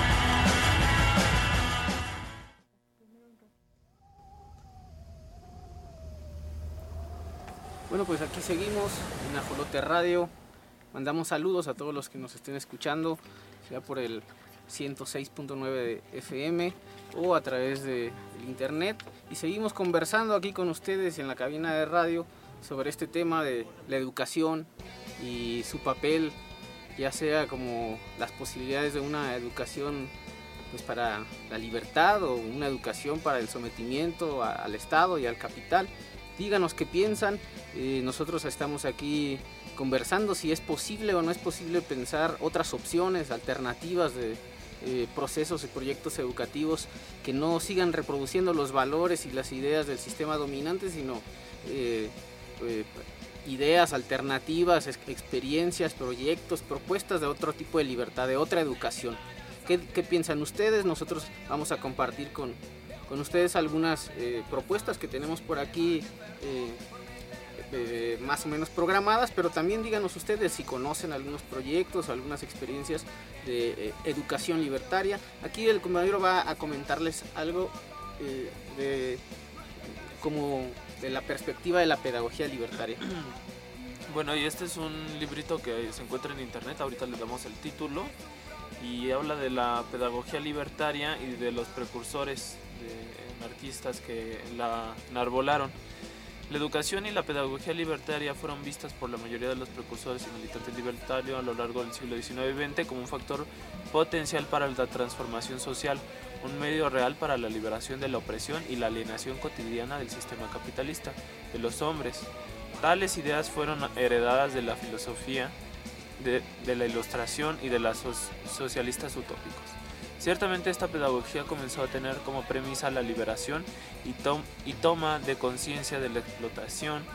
Bueno, pues aquí seguimos en Ajolote Radio. Mandamos saludos a todos los que nos estén escuchando, sea por el ciento seis punto nueve de F M o a través de el internet. Y seguimos conversando aquí con ustedes en la cabina de radio sobre este tema de la educación y su papel, ya sea como las posibilidades de una educación pues para la libertad o una educación para el sometimiento a- al Estado y al capital. Díganos qué piensan. Eh, nosotros estamos aquí conversando si es posible o no es posible pensar otras opciones, alternativas de eh, procesos y proyectos educativos que no sigan reproduciendo los valores y las ideas del sistema dominante, sino eh, eh, ideas alternativas, ex- experiencias, proyectos, propuestas de otro tipo de libertad, de otra educación. ¿Qué, qué piensan ustedes? Nosotros vamos a compartir con, con ustedes algunas eh, propuestas que tenemos por aquí eh, eh, más o menos programadas, pero también díganos ustedes si conocen algunos proyectos, algunas experiencias de eh, educación libertaria. Aquí el compañero va a comentarles algo eh, de, como de la perspectiva de la pedagogía libertaria. Bueno, y este es un librito que se encuentra en internet, ahorita le damos el título, y habla de la pedagogía libertaria y de los precursores de anarquistas que la enarbolaron. La educación y la pedagogía libertaria fueron vistas por la mayoría de los precursores y militantes libertarios a lo largo del siglo diecinueve y veinte como un factor potencial para la transformación social, un medio real para la liberación de la opresión y la alienación cotidiana del sistema capitalista de los hombres. Tales ideas fueron heredadas de la filosofía, de, de la ilustración y de los so socialistas utópicos. Ciertamente esta pedagogía comenzó a tener como premisa la liberación y, tom y toma de conciencia de la explotación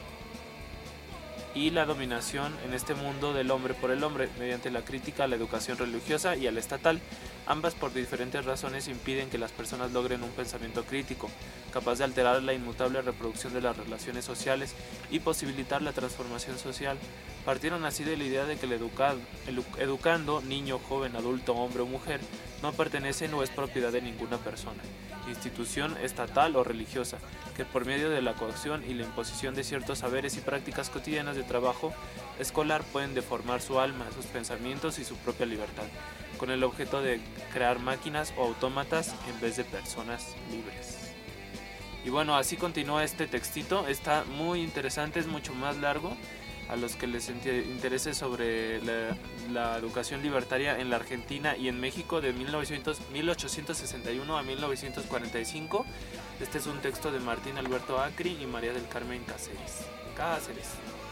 y la dominación en este mundo del hombre por el hombre, mediante la crítica a la educación religiosa y a la estatal. Ambas, por diferentes razones, impiden que las personas logren un pensamiento crítico, capaz de alterar la inmutable reproducción de las relaciones sociales y posibilitar la transformación social. Partieron así de la idea de que el, educado, el educando, niño, joven, adulto, hombre o mujer, no pertenecen o es propiedad de ninguna persona, institución estatal o religiosa, que por medio de la coacción y la imposición de ciertos saberes y prácticas cotidianas de trabajo escolar pueden deformar su alma, sus pensamientos y su propia libertad, con el objeto de crear máquinas o autómatas en vez de personas libres. Y bueno, así continúa este textito, está muy interesante, es mucho más largo. A los que les interese sobre la, la educación libertaria en la Argentina y en México de mil ochocientos sesenta y uno a mil novecientos cuarenta y cinco. Este es un texto de Martín Alberto Acri y María del Carmen Cáceres. Cáceres.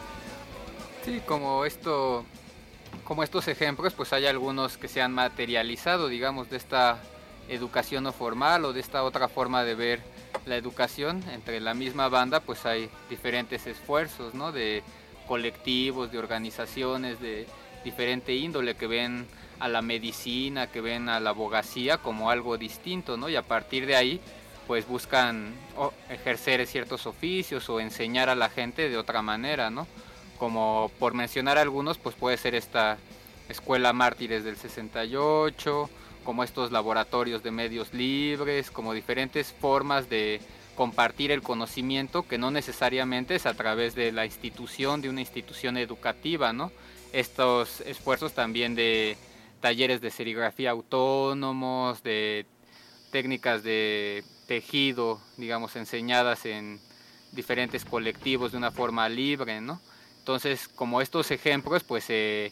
Sí, como esto, como estos ejemplos, pues hay algunos que se han materializado, digamos, de esta educación no formal o de esta otra forma de ver la educación. Entre la misma banda, pues hay diferentes esfuerzos, ¿no? De colectivos, de organizaciones de diferente índole que ven a la medicina, que ven a la abogacía como algo distinto, ¿no? Y a partir de ahí, pues buscan oh, ejercer ciertos oficios o enseñar a la gente de otra manera, ¿no? Como por mencionar algunos, pues puede ser esta Escuela Mártires del sesenta y ocho, como estos laboratorios de medios libres, como diferentes formas de compartir el conocimiento que no necesariamente es a través de la institución, de una institución educativa, ¿no? Estos esfuerzos también de talleres de serigrafía autónomos, de técnicas de tejido, digamos, enseñadas en diferentes colectivos de una forma libre, ¿no? Entonces, como estos ejemplos, pues eh,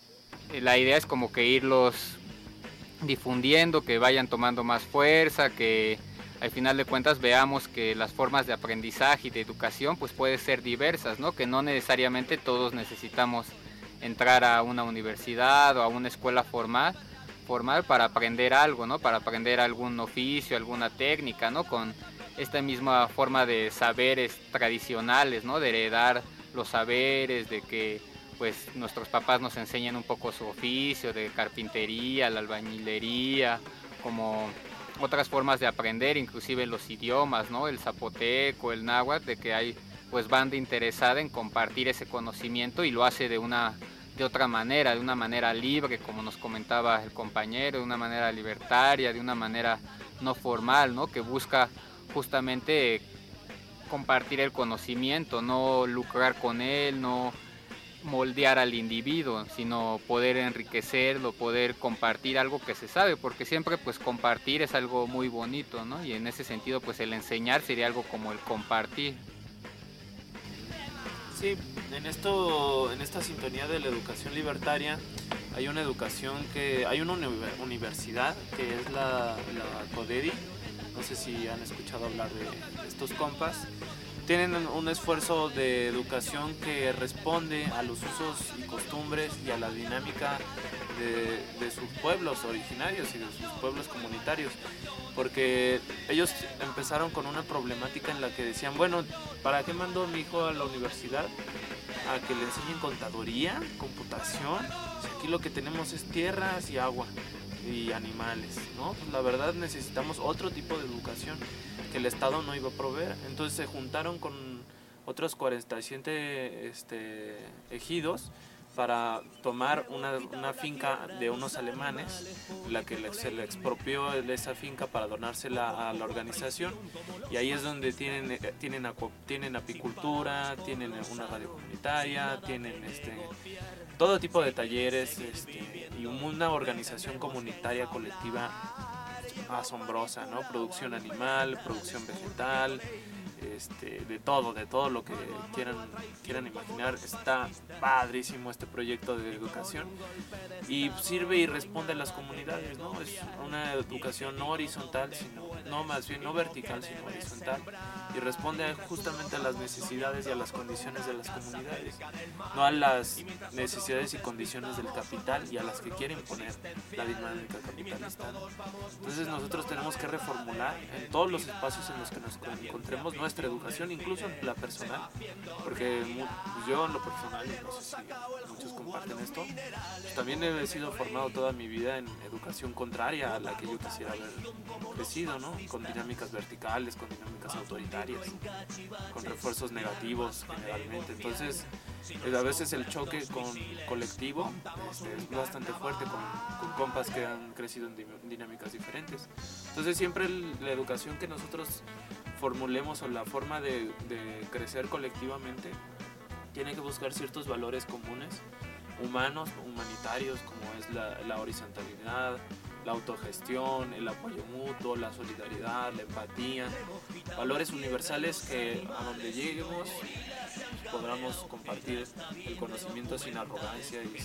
la idea es como que irlos difundiendo, que vayan tomando más fuerza, que al final de cuentas veamos que las formas de aprendizaje y de educación pues pueden ser diversas, ¿no? Que no necesariamente todos necesitamos entrar a una universidad o a una escuela formal, formal para aprender algo, ¿no? Para aprender algún oficio, alguna técnica, ¿no? Con esta misma forma de saberes tradicionales, ¿no? De heredar los saberes, de que pues nuestros papás nos enseñan un poco su oficio, de carpintería, la albañilería, como otras formas de aprender, inclusive los idiomas, ¿no? El zapoteco, el náhuatl, de que hay pues banda interesada en compartir ese conocimiento y lo hace de una de otra manera, de una manera libre, como nos comentaba el compañero, de una manera libertaria, de una manera no formal, ¿no? Que busca justamente compartir el conocimiento, no lucrar con él, no moldear al individuo, sino poder enriquecerlo, poder compartir algo que se sabe, porque siempre pues compartir es algo muy bonito, ¿no? Y en ese sentido pues el enseñar sería algo como el compartir. Sí, en esto, en esta sintonía de la educación libertaria hay una educación que, hay una universidad que es la, la CODEDI, no sé si han escuchado hablar de estos compas. Tienen un esfuerzo de educación que responde a los usos y costumbres y a la dinámica de, de sus pueblos originarios y de sus pueblos comunitarios, porque ellos empezaron con una problemática en la que decían, bueno, ¿para qué mando a mi hijo a la universidad? A que le enseñen contaduría, computación, si aquí lo que tenemos es tierras y agua y animales, ¿no? Pues la verdad necesitamos otro tipo de educación que el Estado no iba a proveer. Entonces se juntaron con otros cuarenta y siete este, ejidos para tomar una, una finca de unos alemanes, la que le, se le expropió de esa finca para donársela a la organización, y ahí es donde tienen, tienen, acu, tienen apicultura, tienen una radio comunitaria, tienen este, todo tipo de talleres este, y una organización comunitaria colectiva asombrosa, ¿no? Producción animal, producción vegetal, este, de todo, de todo lo que quieran, quieran imaginar. Está padrísimo este proyecto de educación y sirve y responde a las comunidades, ¿no? Es una educación no horizontal, sino, no más bien no vertical, sino horizontal, y responde justamente a las necesidades y a las condiciones de las comunidades, no a las necesidades y condiciones del capital y a las que quiere imponer la dinámica capitalista, ¿no? Entonces nosotros tenemos que reformular en todos los espacios en los que nos encontremos nuestra educación, incluso en la personal, porque pues yo en lo personal, no sé si muchos comparten esto, pues también he sido formado toda mi vida en educación contraria a la que yo quisiera haber crecido, ¿no? Con dinámicas verticales, con dinámicas autoritarias, con refuerzos negativos generalmente. Entonces eh, a veces el choque con colectivo este, es bastante fuerte, con, con compas que han crecido en dinámicas diferentes. Entonces siempre el, la educación que nosotros formulemos o la forma de, de crecer colectivamente tiene que buscar ciertos valores comunes, humanos, humanitarios, como es la, la horizontalidad, la autogestión, el apoyo mutuo, la solidaridad, la empatía, valores universales que a donde lleguemos podamos compartir el conocimiento sin arrogancia y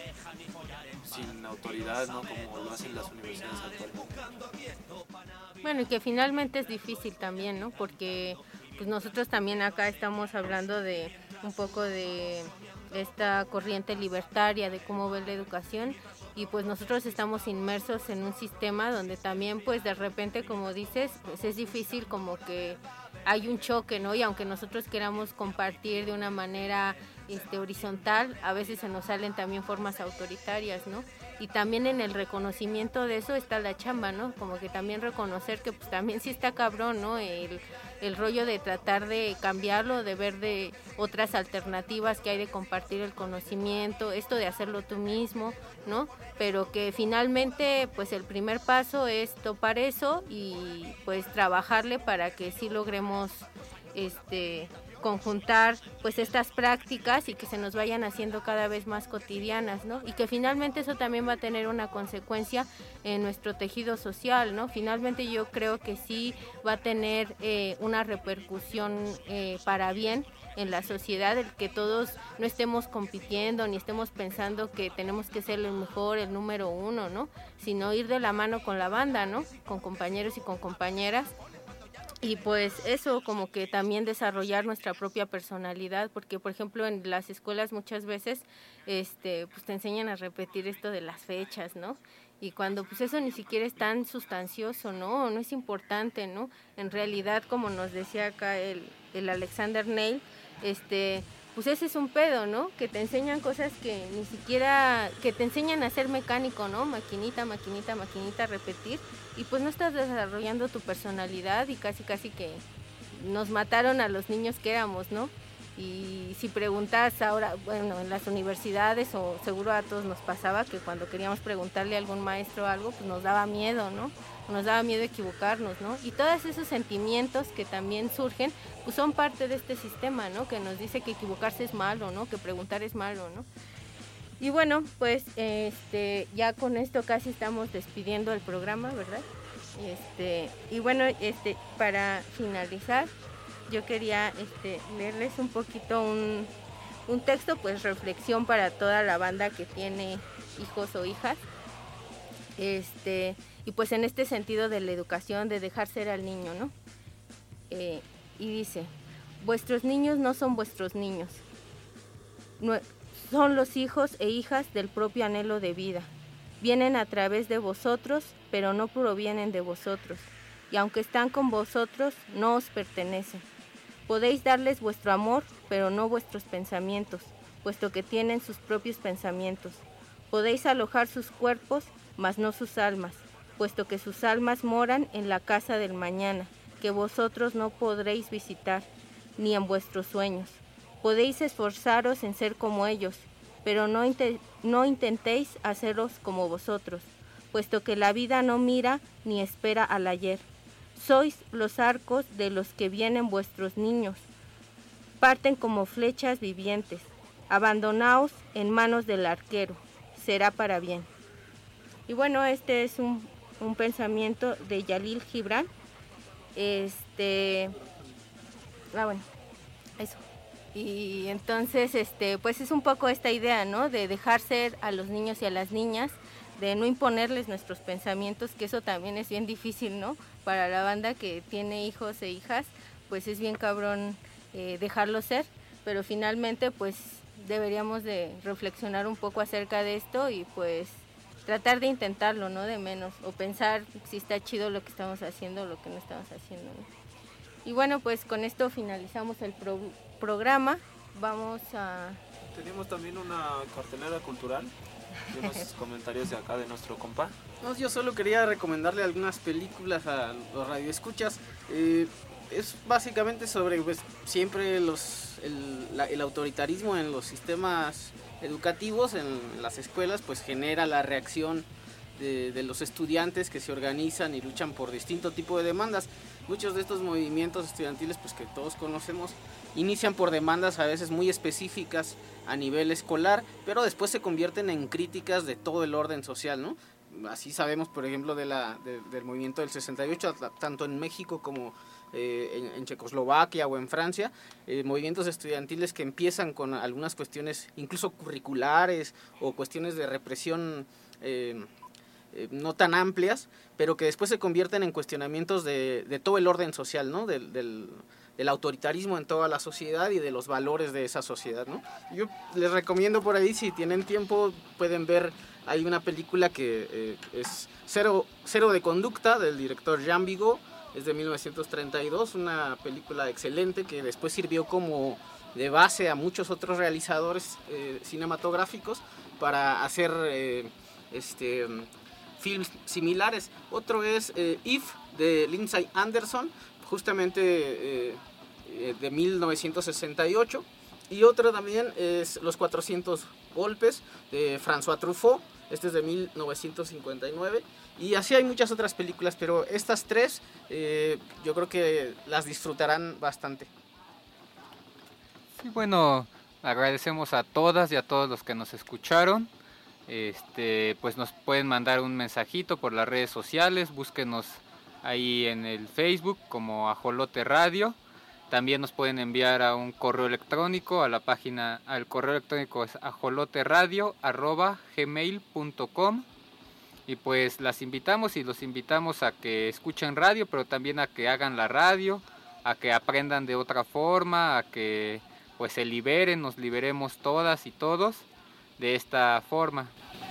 sin, sin autoridad, ¿no? Como lo hacen las universidades actualmente. Bueno, y que finalmente es difícil también, ¿no? Porque pues nosotros también acá estamos hablando de un poco de esta corriente libertaria, de cómo ve la educación, y pues nosotros estamos inmersos en un sistema donde también pues de repente, como dices, pues es difícil, como que hay un choque, ¿no? Y aunque nosotros queramos compartir de una manera este, horizontal, a veces se nos salen también formas autoritarias, ¿no? Y también en el reconocimiento de eso está la chamba, ¿no? Como que también reconocer que pues también sí está cabrón, ¿no? El, el rollo de tratar de cambiarlo, de ver de otras alternativas que hay de compartir el conocimiento, esto de hacerlo tú mismo, ¿no? Pero que finalmente pues el primer paso es topar eso y pues trabajarle para que sí logremos este conjuntar pues estas prácticas y que se nos vayan haciendo cada vez más cotidianas, ¿no? Y que finalmente eso también va a tener una consecuencia en nuestro tejido social, ¿no? Finalmente yo creo que sí va a tener eh, una repercusión eh, para bien en la sociedad, el que todos no estemos compitiendo ni estemos pensando que tenemos que ser el mejor, el número uno, ¿no? Sino ir de la mano con la banda, ¿no? Con compañeros y con compañeras. Y pues eso, como que también desarrollar nuestra propia personalidad, porque por ejemplo en las escuelas muchas veces este pues te enseñan a repetir esto de las fechas, ¿no? Y cuando pues eso ni siquiera es tan sustancioso, ¿no? No es importante, ¿no? En realidad, como nos decía acá el, el Alexander Neil, este pues ese es un pedo, ¿no? Que te enseñan cosas que ni siquiera, que te enseñan a ser mecánico, ¿no? Maquinita, maquinita, maquinita, repetir, y pues no estás desarrollando tu personalidad y casi casi que nos mataron a los niños que éramos, ¿no? Y si preguntas ahora, bueno, en las universidades o seguro a todos nos pasaba que cuando queríamos preguntarle a algún maestro algo, pues nos daba miedo, ¿no? Nos daba miedo equivocarnos, ¿no? Y todos esos sentimientos que también surgen, pues son parte de este sistema, ¿no? Que nos dice que equivocarse es malo, ¿no? Que preguntar es malo, ¿no? Y bueno, pues este ya con esto casi estamos despidiendo el programa, ¿verdad? Este, y bueno, este para finalizar, yo quería este, leerles un poquito un, un texto, pues reflexión para toda la banda que tiene hijos o hijas. Este, y pues en este sentido de la educación, de dejar ser al niño, ¿no? Eh, y dice, vuestros niños no son vuestros niños, no, son los hijos e hijas del propio anhelo de vida. Vienen a través de vosotros, pero no provienen de vosotros. Y aunque están con vosotros, no os pertenecen. Podéis darles vuestro amor, pero no vuestros pensamientos, puesto que tienen sus propios pensamientos. Podéis alojar sus cuerpos, mas no sus almas, puesto que sus almas moran en la casa del mañana, que vosotros no podréis visitar, ni en vuestros sueños. Podéis esforzaros en ser como ellos, pero no, int- no intentéis haceros como vosotros, puesto que la vida no mira ni espera al ayer. Sois los arcos de los que vienen vuestros niños. Parten como flechas vivientes. Abandonaos en manos del arquero. Será para bien. Y bueno, este es un, un pensamiento de Jalil Gibran. Este, Ah, bueno, eso. Y entonces, este, pues es un poco esta idea, ¿no? De dejar ser a los niños y a las niñas, de no imponerles nuestros pensamientos, que eso también es bien difícil, ¿no? Para la banda que tiene hijos e hijas, pues es bien cabrón eh, dejarlo ser, pero finalmente, pues deberíamos de reflexionar un poco acerca de esto y pues tratar de intentarlo, ¿no? De menos, o pensar si está chido lo que estamos haciendo o lo que no estamos haciendo, ¿no? Y bueno, pues con esto finalizamos el pro- programa. Vamos a... Tenemos también una cartelera cultural y unos comentarios de acá de nuestro compa. No, yo solo quería recomendarle algunas películas a los radioescuchas. Eh, es básicamente sobre pues, siempre los, el, la, el autoritarismo en los sistemas educativos, en las escuelas, pues genera la reacción de, de los estudiantes que se organizan y luchan por distinto tipo de demandas. Muchos de estos movimientos estudiantiles, pues que todos conocemos, inician por demandas a veces muy específicas a nivel escolar, pero después se convierten en críticas de todo el orden social, ¿no? Así sabemos, por ejemplo, de la, de, del movimiento del sesenta y ocho, tanto en México como eh, en, en Checoslovaquia o en Francia, eh, movimientos estudiantiles que empiezan con algunas cuestiones incluso curriculares o cuestiones de represión eh, eh, no tan amplias, pero que después se convierten en cuestionamientos de, de todo el orden social, ¿no? Del, del, del autoritarismo en toda la sociedad y de los valores de esa sociedad, ¿no? Yo les recomiendo por ahí, si tienen tiempo, pueden ver. Hay una película que eh, es Cero, Cero de Conducta, del director Jean Vigo, es de mil novecientos treinta y dos, una película excelente que después sirvió como de base a muchos otros realizadores eh, cinematográficos para hacer eh, este, films similares. Otro es eh, If, de Lindsay Anderson, justamente eh, eh, de mil novecientos sesenta y ocho. Y otro también es Los cuatrocientos golpes, de François Truffaut, este es de mil novecientos cincuenta y nueve. Y así hay muchas otras películas, pero estas tres eh, yo creo que las disfrutarán bastante. Sí, bueno, agradecemos a todas y a todos los que nos escucharon. Este, pues nos pueden mandar un mensajito por las redes sociales, búsquenos ahí en el Facebook como Ajolote Radio. También nos pueden enviar a un correo electrónico a la página, al correo electrónico es ajoloteradio arroba gmail punto com. Y pues las invitamos y los invitamos a que escuchen radio, pero también a que hagan la radio, a que aprendan de otra forma, a que pues se liberen, nos liberemos todas y todos de esta forma.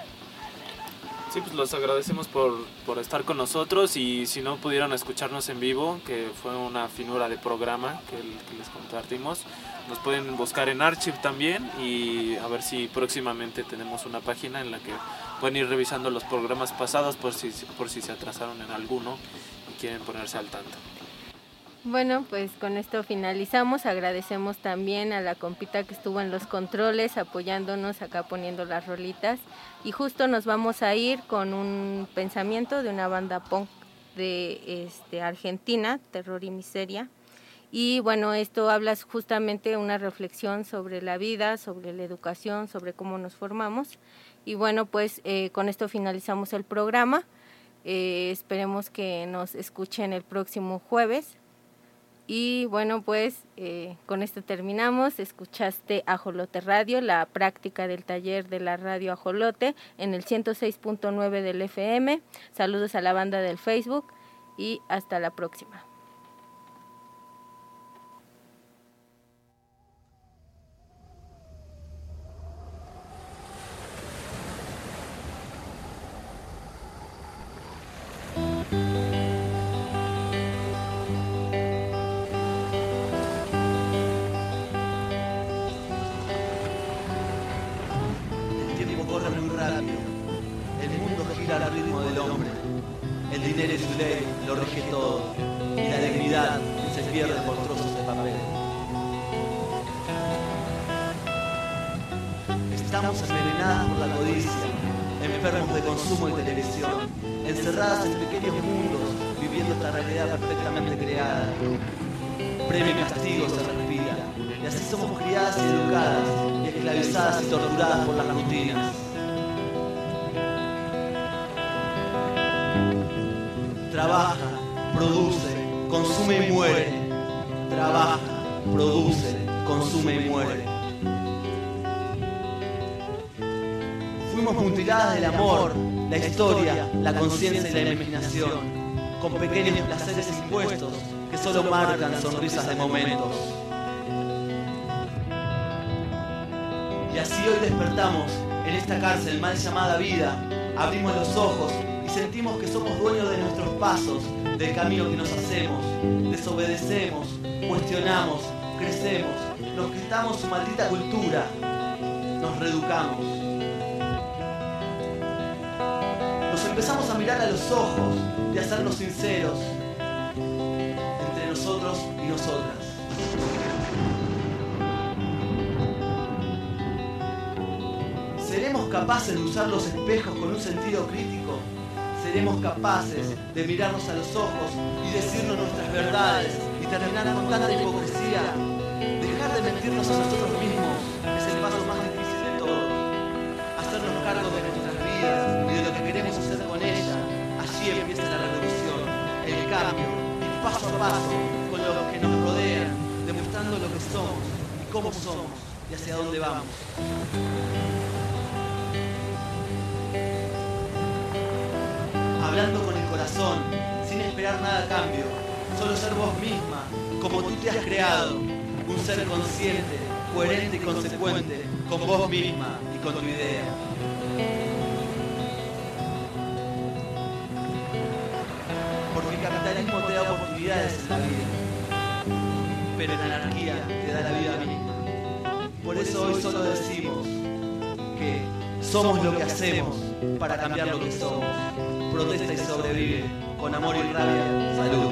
Sí, pues los agradecemos por, por estar con nosotros, y si no pudieron escucharnos en vivo, que fue una finura de programa que, que les compartimos, nos pueden buscar en Archive también, y a ver si próximamente tenemos una página en la que pueden ir revisando los programas pasados por si, por si se atrasaron en alguno y quieren ponerse al tanto. Bueno, pues con esto finalizamos. Agradecemos también a la compita que estuvo en los controles apoyándonos acá poniendo las rolitas, y justo nos vamos a ir con un pensamiento de una banda punk de este, Argentina, Terror y Miseria. Y bueno, esto habla justamente una reflexión sobre la vida, sobre la educación, sobre cómo nos formamos. Y bueno, pues eh, con esto finalizamos el programa. Eh, esperemos que nos escuchen el próximo jueves. Y bueno, pues eh, con esto terminamos. Escuchaste Ajolote Radio, la práctica del taller de la radio Ajolote en el ciento seis punto nueve del F M. Saludos a la banda del Facebook y hasta la próxima. El mundo gira al ritmo del hombre. El dinero y su ley lo rige todo, y la dignidad se pierde por trozos de papel. Estamos envenenados por la codicia, enfermos de consumo y televisión, encerradas en pequeños mundos, viviendo esta realidad perfectamente creada. Premio y castigo se respira, y así somos criadas y educadas, y esclavizadas y torturadas por las rutinas. Trabaja, produce, consume y muere. Trabaja, produce, consume y muere. Fuimos mutiladas del amor, la historia, la conciencia y la imaginación, con pequeños placeres impuestos que solo marcan sonrisas de momentos. Y así hoy despertamos en esta cárcel mal llamada vida, abrimos los ojos y sentimos que somos dueños de nuestros pasos, del camino que nos hacemos, desobedecemos, cuestionamos, crecemos, nos quitamos su maldita cultura, nos reeducamos. Nos empezamos a mirar a los ojos y a hacernos sinceros entre nosotros y nosotras. ¿Seremos capaces de usar los espejos con un sentido crítico? ¿Seremos capaces de mirarnos a los ojos y decirnos nuestras verdades y terminar con tanta hipocresía? Dejar de mentirnos a nosotros mismos es el paso más difícil de todos. Hacernos cargo de nuestras vidas y de lo que queremos hacer con ella. Allí empieza la revolución, el cambio, y paso a paso, con los que nos rodean, demostrando lo que somos y cómo somos y hacia dónde vamos. Hablando con el corazón, sin esperar nada a cambio, solo ser vos misma, como tú te has creado, un ser consciente, coherente y consecuente, con vos misma y con tu idea. Porque el capitalismo te da oportunidades en la vida, pero la anarquía te da la vida misma. Por eso hoy solo decimos que somos lo que hacemos para cambiar lo que somos. Protesta y sobrevive, con amor y rabia, salud.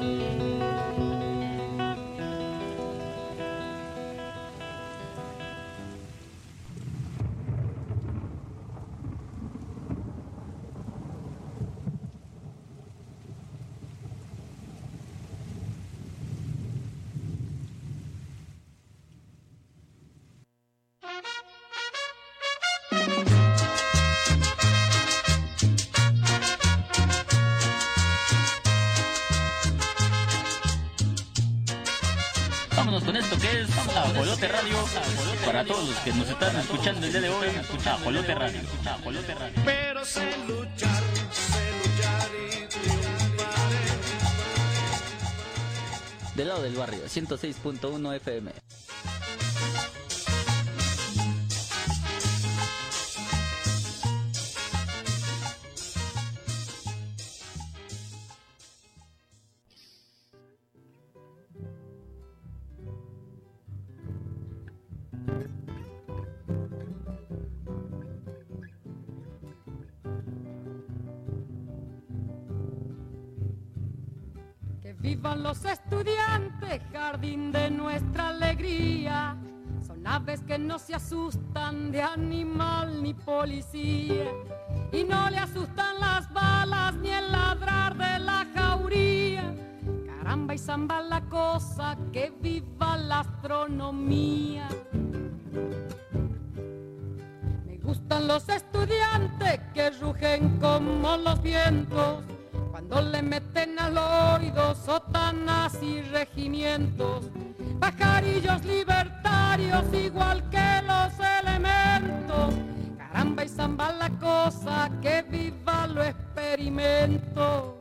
Con esto que es Ajolote Radio, para todos los que nos están escuchando el día de hoy, Ajolote Radio, Ajolote Radio. Pero sé luchar, sé luchar y triunfar. Del lado del barrio, ciento seis punto uno F M. Vivan los estudiantes, jardín de nuestra alegría. Son aves que no se asustan de animal ni policía. Y no le asustan las balas ni el ladrar de la jauría. Caramba y zamba la cosa, que viva la astronomía. Me gustan los estudiantes que rugen como los vientos. Cuando le meten al oído sotanas y regimientos, pajarillos libertarios igual que los elementos. Caramba y zamba la cosa, que viva lo experimento.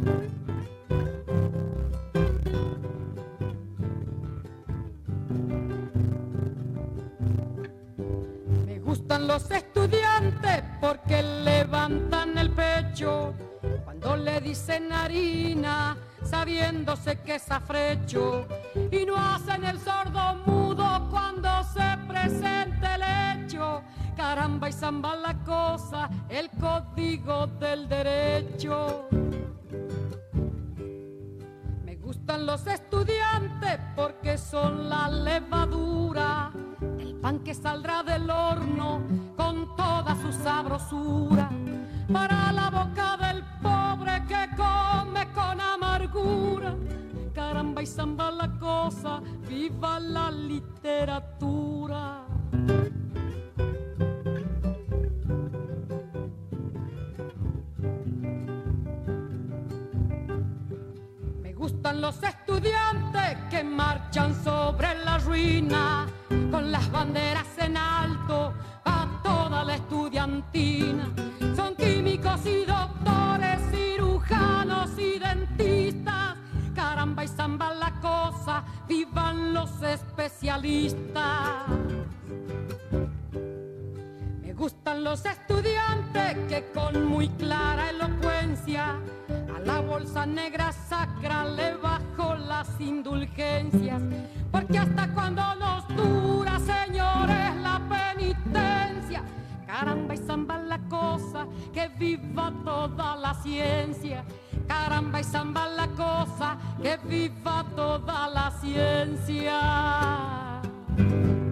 Me gustan los estudiantes porque levantan el pecho cuando le dicen harina, sabiéndose que es afrecho, y no hacen el sordo mudo cuando se presente el hecho. Caramba y zamba la cosa, el código del derecho. Me gustan los estudiantes porque son la levadura, el pan que saldrá del horno con toda su sabrosura, para la boca del pobre que come con amargura. Caramba y zamba la cosa, viva la literatura. Me gustan los estudiantes que marchan sobre sobre la ruina, con las banderas en alto a toda la estudiantina. Son químicos y doctores, cirujanos y dentistas. Caramba y zamba la cosa, vivan los especialistas. Me gustan los estudiantes que con muy clara elocuencia a la bolsa negra sacra le bajo las indulgencias. Porque hasta cuando nos dura, señores, la penitencia. Caramba y zamba la cosa, que viva toda la ciencia. Caramba y zamba la cosa, que viva toda la ciencia.